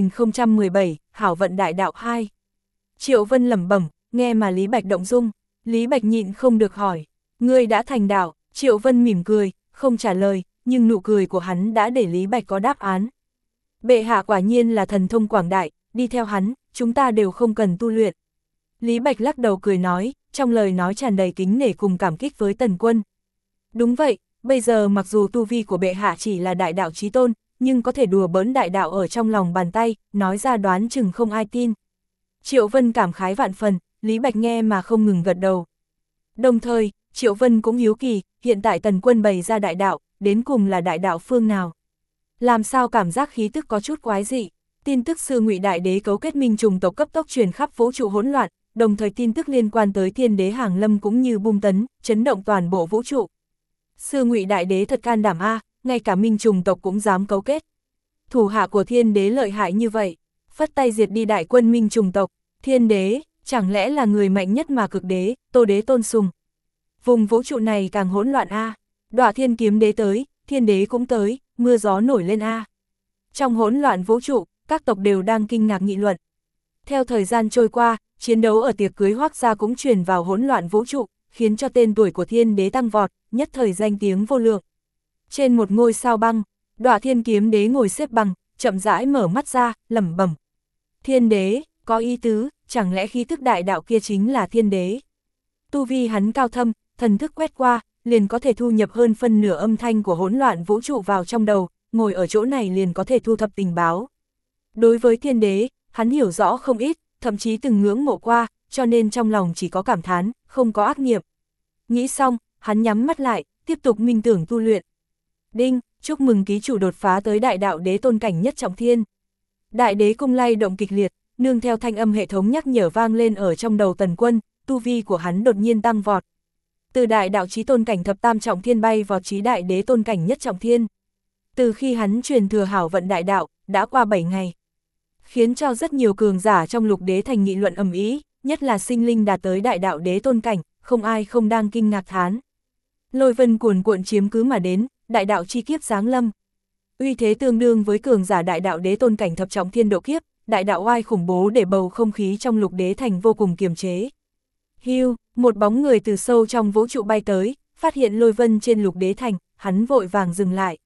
S1: 2017, hảo vận đại đạo 2. Triệu Vân lẩm bẩm, nghe mà Lý Bạch động dung, Lý Bạch nhịn không được hỏi, ngươi đã thành đạo? Triệu Vân mỉm cười, không trả lời, nhưng nụ cười của hắn đã để Lý Bạch có đáp án. Bệ hạ quả nhiên là thần thông quảng đại, đi theo hắn, chúng ta đều không cần tu luyện. Lý Bạch lắc đầu cười nói, trong lời nói tràn đầy kính nể cùng cảm kích với Tần Quân. Đúng vậy, bây giờ mặc dù tu vi của bệ hạ chỉ là đại đạo chí tôn, nhưng có thể đùa bỡn đại đạo ở trong lòng bàn tay, nói ra đoán chừng không ai tin. Triệu Vân cảm khái vạn phần, Lý Bạch nghe mà không ngừng gật đầu. Đồng thời, Triệu Vân cũng hiếu kỳ, hiện tại Tần Quân bày ra đại đạo, đến cùng là đại đạo phương nào. Làm sao cảm giác khí tức có chút quái dị, tin tức sư Ngụy Đại Đế cấu kết Minh Trùng tộc cấp tốc truyền khắp vũ trụ hỗn loạn, đồng thời tin tức liên quan tới Thiên Đế hàng lâm cũng như bung tấn, chấn động toàn bộ vũ trụ. Sư Ngụy Đại Đế thật can đảm a, ngay cả Minh Trùng tộc cũng dám cấu kết. Thủ hạ của Thiên Đế lợi hại như vậy, phất tay diệt đi đại quân Minh Trùng tộc, Thiên Đế, chẳng lẽ là người mạnh nhất mà cực đế, Tô Đế tôn sùng. Vùng vũ trụ này càng hỗn loạn a, Đọa Thiên Kiếm Đế tới, Thiên Đế cũng tới, mưa gió nổi lên a. Trong hỗn loạn vũ trụ, các tộc đều đang kinh ngạc nghị luận. Theo thời gian trôi qua, chiến đấu ở tiệc cưới Hoắc gia cũng truyền vào hỗn loạn vũ trụ, khiến cho tên tuổi của Thiên Đế tăng vọt, nhất thời danh tiếng vô lượng. Trên một ngôi sao băng, Đọa Thiên Kiếm Đế ngồi xếp bằng, chậm rãi mở mắt ra, lẩm bẩm. Thiên Đế, có ý tứ, chẳng lẽ khí thức đại đạo kia chính là Thiên Đế? Tu vi hắn cao thâm, thần thức quét qua, liền có thể thu nhập hơn phân nửa âm thanh của hỗn loạn vũ trụ vào trong đầu, ngồi ở chỗ này liền có thể thu thập tình báo. Đối với Thiên Đế, hắn hiểu rõ không ít, thậm chí từng ngưỡng mộ qua, cho nên trong lòng chỉ có cảm thán, không có ác nghiệp. Nghĩ xong, hắn nhắm mắt lại, tiếp tục minh tưởng tu luyện. Đinh, chúc mừng ký chủ đột phá tới đại đạo đế tôn cảnh nhất trọng thiên. Đại đế cung lay động kịch liệt, nương theo thanh âm hệ thống nhắc nhở vang lên ở trong đầu Tần Quân, tu vi của hắn đột nhiên tăng vọt. Từ đại đạo chí tôn cảnh thập tam trọng thiên bay vọt chí đại đế tôn cảnh nhất trọng thiên. Từ khi hắn truyền thừa hảo vận đại đạo, đã qua 7 ngày. Khiến cho rất nhiều cường giả trong lục đế thành nghị luận ầm ĩ, nhất là sinh linh đạt tới đại đạo đế tôn cảnh, không ai không đang kinh ngạc thán. Lôi vân cuồn cuộn chiếm cứ mà đến, đại đạo chi kiếp giáng lâm. Uy thế tương đương với cường giả đại đạo đế tôn cảnh thập trọng thiên độ kiếp, đại đạo oai khủng bố để bầu không khí trong lục đế thành vô cùng kiềm chế. Hưu, một bóng người từ sâu trong vũ trụ bay tới, phát hiện lôi vân trên lục đế thành, hắn vội vàng dừng lại.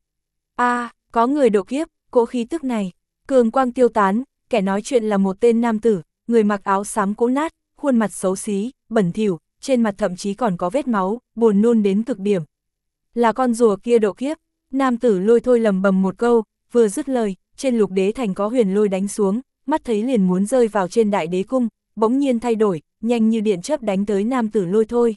S1: Có người độ kiếp, cỗ khí tức này, cường quang tiêu tán, kẻ nói chuyện là một tên nam tử, người mặc áo xám cũ nát, khuôn mặt xấu xí, bẩn thỉu, trên mặt thậm chí còn có vết máu, buồn nôn đến cực điểm. Là con rùa kia độ kiếp, nam tử Lôi Thôi lầm bầm một câu, vừa dứt lời, trên lục đế thành có huyền lôi đánh xuống, mắt thấy liền muốn rơi vào trên đại đế cung, bỗng nhiên thay đổi, nhanh như điện chớp đánh tới nam tử Lôi Thôi.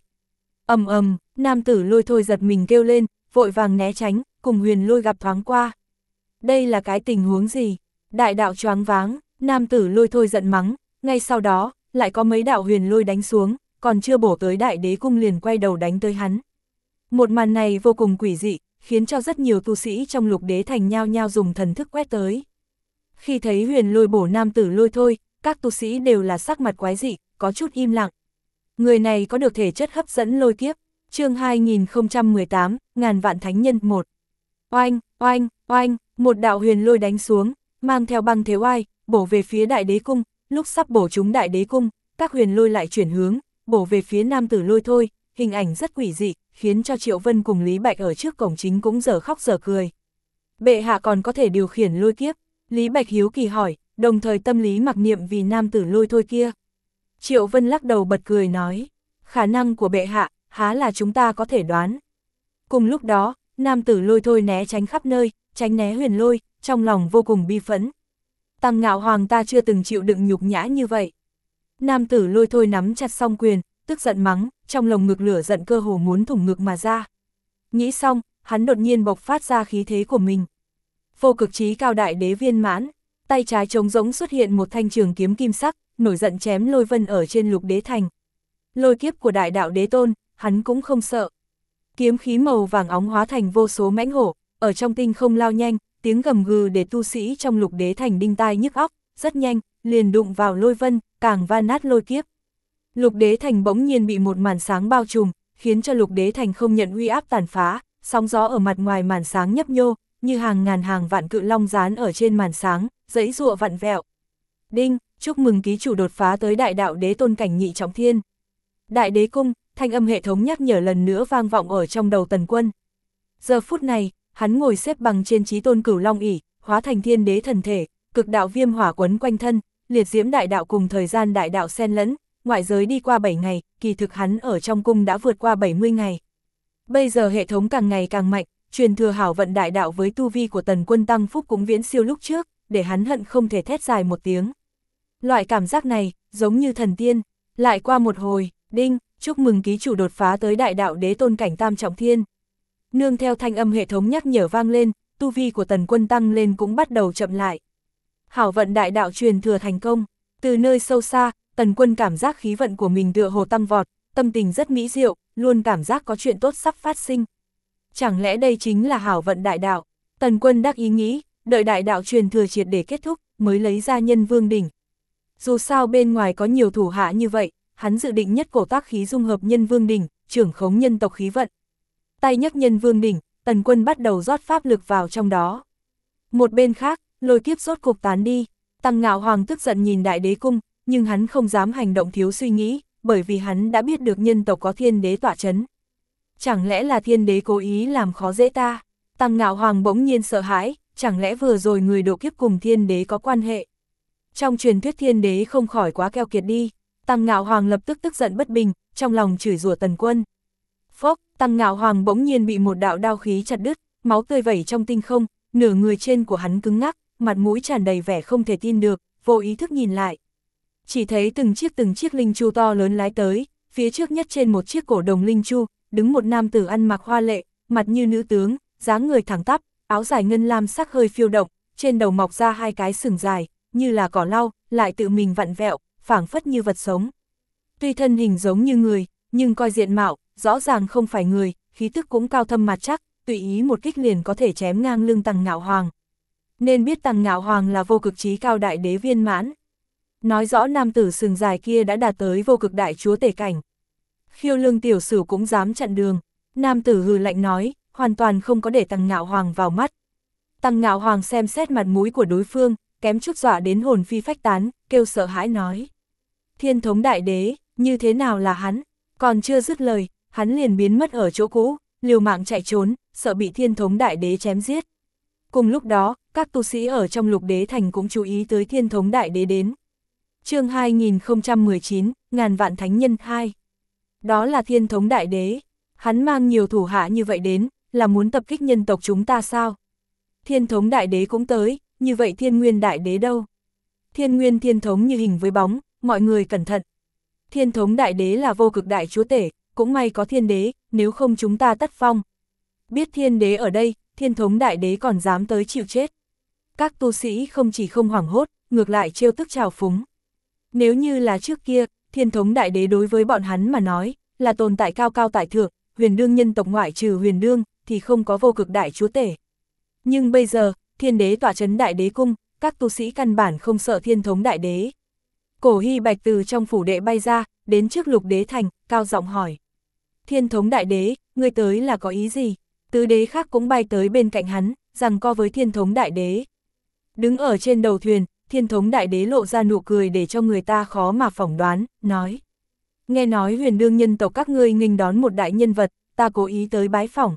S1: Nam tử Lôi Thôi giật mình kêu lên, vội vàng né tránh, cùng huyền lôi gặp thoáng qua. Đây là cái tình huống gì? Đại đạo choáng váng, nam tử Lôi Thôi giận mắng, ngay sau đó, lại có mấy đạo huyền lôi đánh xuống, còn chưa bổ tới đại đế cung liền quay đầu đánh tới hắn. Một màn này vô cùng quỷ dị, khiến cho rất nhiều tu sĩ trong lục đế thành nhao nhao dùng thần thức quét tới. Khi thấy huyền lôi bổ nam tử Lôi Thôi, các tu sĩ đều là sắc mặt quái dị, có chút im lặng. Người này có được thể chất hấp dẫn lôi kiếp. Chương 2018, ngàn vạn thánh nhân 1. Oanh, oanh, oanh, một đạo huyền lôi đánh xuống, mang theo băng thế oai, bổ về phía đại đế cung, lúc sắp bổ trúng đại đế cung, các huyền lôi lại chuyển hướng, bổ về phía nam tử lôi thôi, hình ảnh rất quỷ dị, khiến cho Triệu Vân cùng Lý Bạch ở trước cổng chính cũng dở khóc dở cười. Bệ hạ còn có thể điều khiển lôi kiếp, Lý Bạch hiếu kỳ hỏi, đồng thời tâm lý mặc niệm vì nam tử lôi thôi kia. Triệu Vân lắc đầu bật cười nói, khả năng của bệ hạ, há là chúng ta có thể đoán. Cùng lúc đó, nam tử lôi thôi né tránh khắp nơi, tránh né huyền lôi, trong lòng vô cùng bi phẫn. Tăng Ngạo Hoàng ta chưa từng chịu đựng nhục nhã như vậy. Nam tử lôi thôi nắm chặt song quyền, tức giận mắng, trong lồng ngực lửa giận cơ hồ muốn thủng ngực mà ra. Nghĩ xong, hắn đột nhiên bộc phát ra khí thế của mình. Vô cực chí cao đại đế viên mãn, tay trái trống rỗng xuất hiện một thanh trường kiếm kim sắc, nổi giận chém Lôi Vân ở trên Lục Đế Thành. Lôi kiếp của đại đạo đế tôn, hắn cũng không sợ. Kiếm khí màu vàng óng hóa thành vô số mãnh hổ, ở trong tinh không lao nhanh, tiếng gầm gừ để tu sĩ trong Lục Đế Thành đinh tai nhức óc, rất nhanh, liền đụng vào Lôi Vân, càng va nát lôi kiếp. Lục Đế Thành bỗng nhiên bị một màn sáng bao trùm, khiến cho Lục Đế Thành không nhận uy áp tàn phá, sóng gió ở mặt ngoài màn sáng nhấp nhô, như hàng ngàn hàng vạn cự long dán ở trên màn sáng, giãy giụa vặn vẹo. Đinh, chúc mừng ký chủ đột phá tới đại đạo đế tôn cảnh nhị trọng thiên. Đại đế cung, thanh âm hệ thống nhắc nhở lần nữa vang vọng ở trong đầu Tần Quân. Giờ phút này, hắn ngồi xếp bằng trên chí tôn cửu long ỷ, hóa thành thiên đế thần thể, cực đạo viêm hỏa quấn quanh thân, liệt diễm đại đạo cùng thời gian đại đạo xen lẫn, ngoại giới đi qua 7 ngày, kỳ thực hắn ở trong cung đã vượt qua 70 ngày. Bây giờ hệ thống càng ngày càng mạnh, truyền thừa hảo vận đại đạo với tu vi của Tần Quân tăng phúc cũng viễn siêu lúc trước, để hắn hận không thể thét dài một tiếng. Loại cảm giác này, giống như thần tiên. Lại qua một hồi, đinh, chúc mừng ký chủ đột phá tới đại đạo đế tôn cảnh tam trọng thiên. Nương theo thanh âm hệ thống nhắc nhở vang lên, tu vi của Tần Quân tăng lên cũng bắt đầu chậm lại. Hảo vận đại đạo truyền thừa thành công, từ nơi sâu xa, Tần Quân cảm giác khí vận của mình tựa hồ tăng vọt, tâm tình rất mỹ diệu, luôn cảm giác có chuyện tốt sắp phát sinh. Chẳng lẽ đây chính là hảo vận đại đạo? Tần Quân đắc ý nghĩ, đợi đại đạo truyền thừa triệt để kết thúc, mới lấy ra Nhân Vương đỉnh. Dù sao bên ngoài có nhiều thủ hạ như vậy, hắn dự định nhất cổ tác khí dung hợp Nhân Vương đỉnh, trưởng khống nhân tộc khí vận. Tay nhấc Nhân Vương đỉnh, Tần Quân bắt đầu rót pháp lực vào trong đó. Một bên khác, lôi kiếp rốt cục tán đi, Tăng Ngạo Hoàng tức giận nhìn đại đế cung, nhưng hắn không dám hành động thiếu suy nghĩ, bởi vì hắn đã biết được nhân tộc có thiên đế tọa chấn. Chẳng lẽ là thiên đế cố ý làm khó dễ ta? Tăng Ngạo Hoàng bỗng nhiên sợ hãi, chẳng lẽ vừa rồi người độ kiếp cùng thiên đế có quan hệ? Trong truyền thuyết thiên đế không khỏi quá keo kiệt đi. Tăng Ngạo Hoàng lập tức tức giận bất bình, trong lòng chửi rủa Tần Quân. Phốc, Tăng Ngạo Hoàng bỗng nhiên bị một đạo đao khí chặt đứt, máu tươi vẩy trong tinh không, nửa người trên của hắn cứng ngắc, mặt mũi tràn đầy vẻ không thể tin được, vô ý thức nhìn lại. Chỉ thấy từng chiếc linh chu to lớn lái tới, phía trước nhất trên một chiếc cổ đồng linh chu, đứng một nam tử ăn mặc hoa lệ, mặt như nữ tướng, dáng người thẳng tắp, áo dài ngân lam sắc hơi phiêu động, trên đầu mọc ra hai cái sừng dài, như là cỏ lau, lại tự mình vặn vẹo, phảng phất như vật sống. Tuy thân hình giống như người, nhưng coi diện mạo, rõ ràng không phải người, khí tức cũng cao thâm mặt chắc, tùy ý một kích liền có thể chém ngang lưng Tăng Ngạo Hoàng. Nên biết Tăng Ngạo Hoàng là vô cực chí cao đại đế viên mãn. Nói rõ nam tử sừng dài kia đã đạt tới vô cực đại chúa tể cảnh. Khiêu Lương tiểu sử cũng dám chặn đường. Nam tử hừ lạnh nói, hoàn toàn không có để Tăng Ngạo Hoàng vào mắt. Tăng Ngạo Hoàng xem xét mặt mũi của đối phương, kém chút dọa đến hồn phi phách tán, kêu sợ hãi nói. Thiên thống đại đế, như thế nào là hắn? Còn chưa dứt lời, hắn liền biến mất ở chỗ cũ, liều mạng chạy trốn, sợ bị thiên thống đại đế chém giết. Cùng lúc đó, các tu sĩ ở trong Lục Đế Thành cũng chú ý tới thiên thống đại đế đến. Chương 2019, ngàn vạn thánh nhân 2. Đó là thiên thống đại đế. Hắn mang nhiều thủ hạ như vậy đến, là muốn tập kích nhân tộc chúng ta sao? Thiên thống đại đế cũng tới, như vậy thiên nguyên đại đế đâu? Thiên nguyên thiên thống như hình với bóng, mọi người cẩn thận. Thiên thống đại đế là vô cực đại chúa tể, cũng may có thiên đế, nếu không chúng ta tất phong. Biết thiên đế ở đây, thiên thống đại đế còn dám tới chịu chết. Các tu sĩ không chỉ không hoảng hốt, ngược lại trêu tức trào phúng. Nếu như là trước kia, thiên thống đại đế đối với bọn hắn mà nói, là tồn tại cao cao tại thượng, huyền đương nhân tộc ngoại trừ huyền đương, thì không có vô cực đại chúa tể. Nhưng bây giờ, thiên đế tọa chấn đại đế cung, các tu sĩ căn bản không sợ thiên thống đại đế. Cổ Hy Bạch từ trong phủ đệ bay ra, đến trước Lục Đế Thành, cao giọng hỏi. Thiên thống đại đế, ngươi tới là có ý gì? Tứ đế khác cũng bay tới bên cạnh hắn, giằng co với thiên thống đại đế. Đứng ở trên đầu thuyền, thiên thống đại đế lộ ra nụ cười để cho người ta khó mà phỏng đoán, nói. Nghe nói huyền đương nhân tộc các ngươi nghênh đón một đại nhân vật, ta cố ý tới bái phỏng.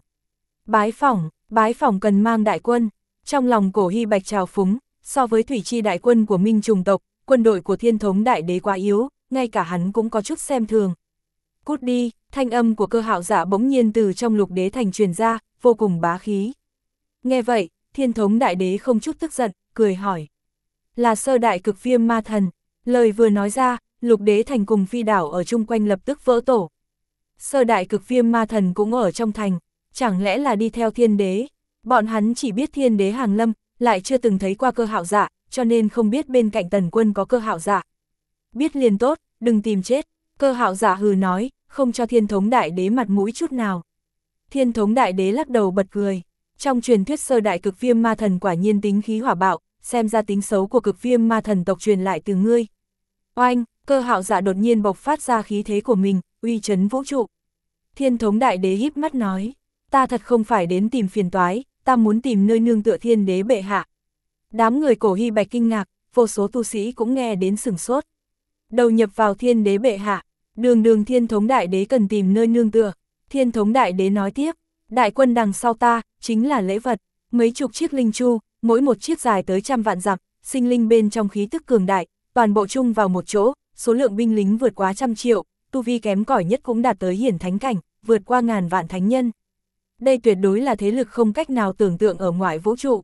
S1: Bái phỏng cần mang đại quân. Trong lòng Cổ Hy Bạch trào phúng, so với thủy chi đại quân của Minh Trùng tộc, quân đội của thiên thống đại đế quá yếu, ngay cả hắn cũng có chút xem thường. Cút đi, thanh âm của Cơ Hạo Dạ bỗng nhiên từ trong Lục Đế Thành truyền ra, vô cùng bá khí. Nghe vậy, thiên thống đại đế không chút tức giận, cười hỏi. Là sơ đại cực viêm ma thần. Lời vừa nói ra, Lục Đế Thành cùng phi đảo ở chung quanh lập tức vỡ tổ. Sơ đại cực viêm ma thần cũng ở trong thành, chẳng lẽ là đi theo thiên đế? Bọn hắn chỉ biết thiên đế hàng lâm, lại chưa từng thấy qua Cơ Hạo Dạ, cho nên không biết bên cạnh Tần Quân có Cơ Hạo Dạ. Biết liền tốt, đừng tìm chết. Cơ Hạo Dạ hừ nói, không cho thiên thống đại đế mặt mũi chút nào. Thiên thống đại đế lắc đầu bật cười. Trong truyền thuyết sơ đại cực viêm ma thần quả nhiên tính khí hỏa bạo, xem ra tính xấu của cực viêm ma thần tộc truyền lại từ ngươi. Oanh, Cơ Hạo Dạ đột nhiên bộc phát ra khí thế của mình, uy chấn vũ trụ. Thiên thống đại đế híp mắt nói, ta thật không phải đến tìm phiền toái, ta muốn tìm nơi nương tựa thiên đế bệ hạ. Đám người Cổ Hy Bạch kinh ngạc, vô số tu sĩ cũng nghe đến sửng sốt. Đầu nhập vào thiên đế bệ hạ, đường thiên thống đại đế cần tìm nơi nương tựa. Thiên thống đại đế nói tiếp, đại quân đằng sau ta, chính là lễ vật, mấy chục chiếc linh chu, mỗi một chiếc dài tới 100 vạn dặm, sinh linh bên trong khí tức cường đại, toàn bộ chung vào một chỗ, số lượng binh lính vượt quá 100 triệu, tu vi kém cỏi nhất cũng đạt tới hiển thánh cảnh, vượt qua ngàn vạn thánh nhân. Đây tuyệt đối là thế lực không cách nào tưởng tượng ở ngoại vũ trụ.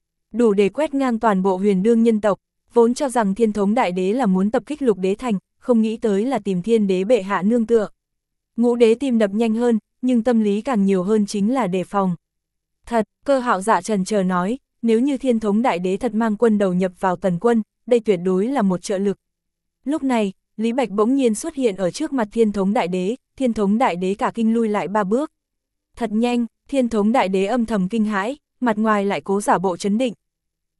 S1: Đủ để quét ngang toàn bộ huyền đương nhân tộc, vốn cho rằng thiên thống đại đế là muốn tập kích Lục Đế Thành, không nghĩ tới là tìm thiên đế bệ hạ nương tựa. Ngũ đế tim đập nhanh hơn, nhưng tâm lý càng nhiều hơn chính là đề phòng. Thật, Cơ Hạo Dạ trần chờ nói, nếu như thiên thống đại đế thật mang quân đầu nhập vào Tần Quân, đây tuyệt đối là một trợ lực. Lúc này, Lý Bạch bỗng nhiên xuất hiện ở trước mặt thiên thống đại đế cả kinh lui lại 3 bước. Thật nhanh, thiên thống đại đế âm thầm kinh hãi, mặt ngoài lại cố giả bộ trấn định,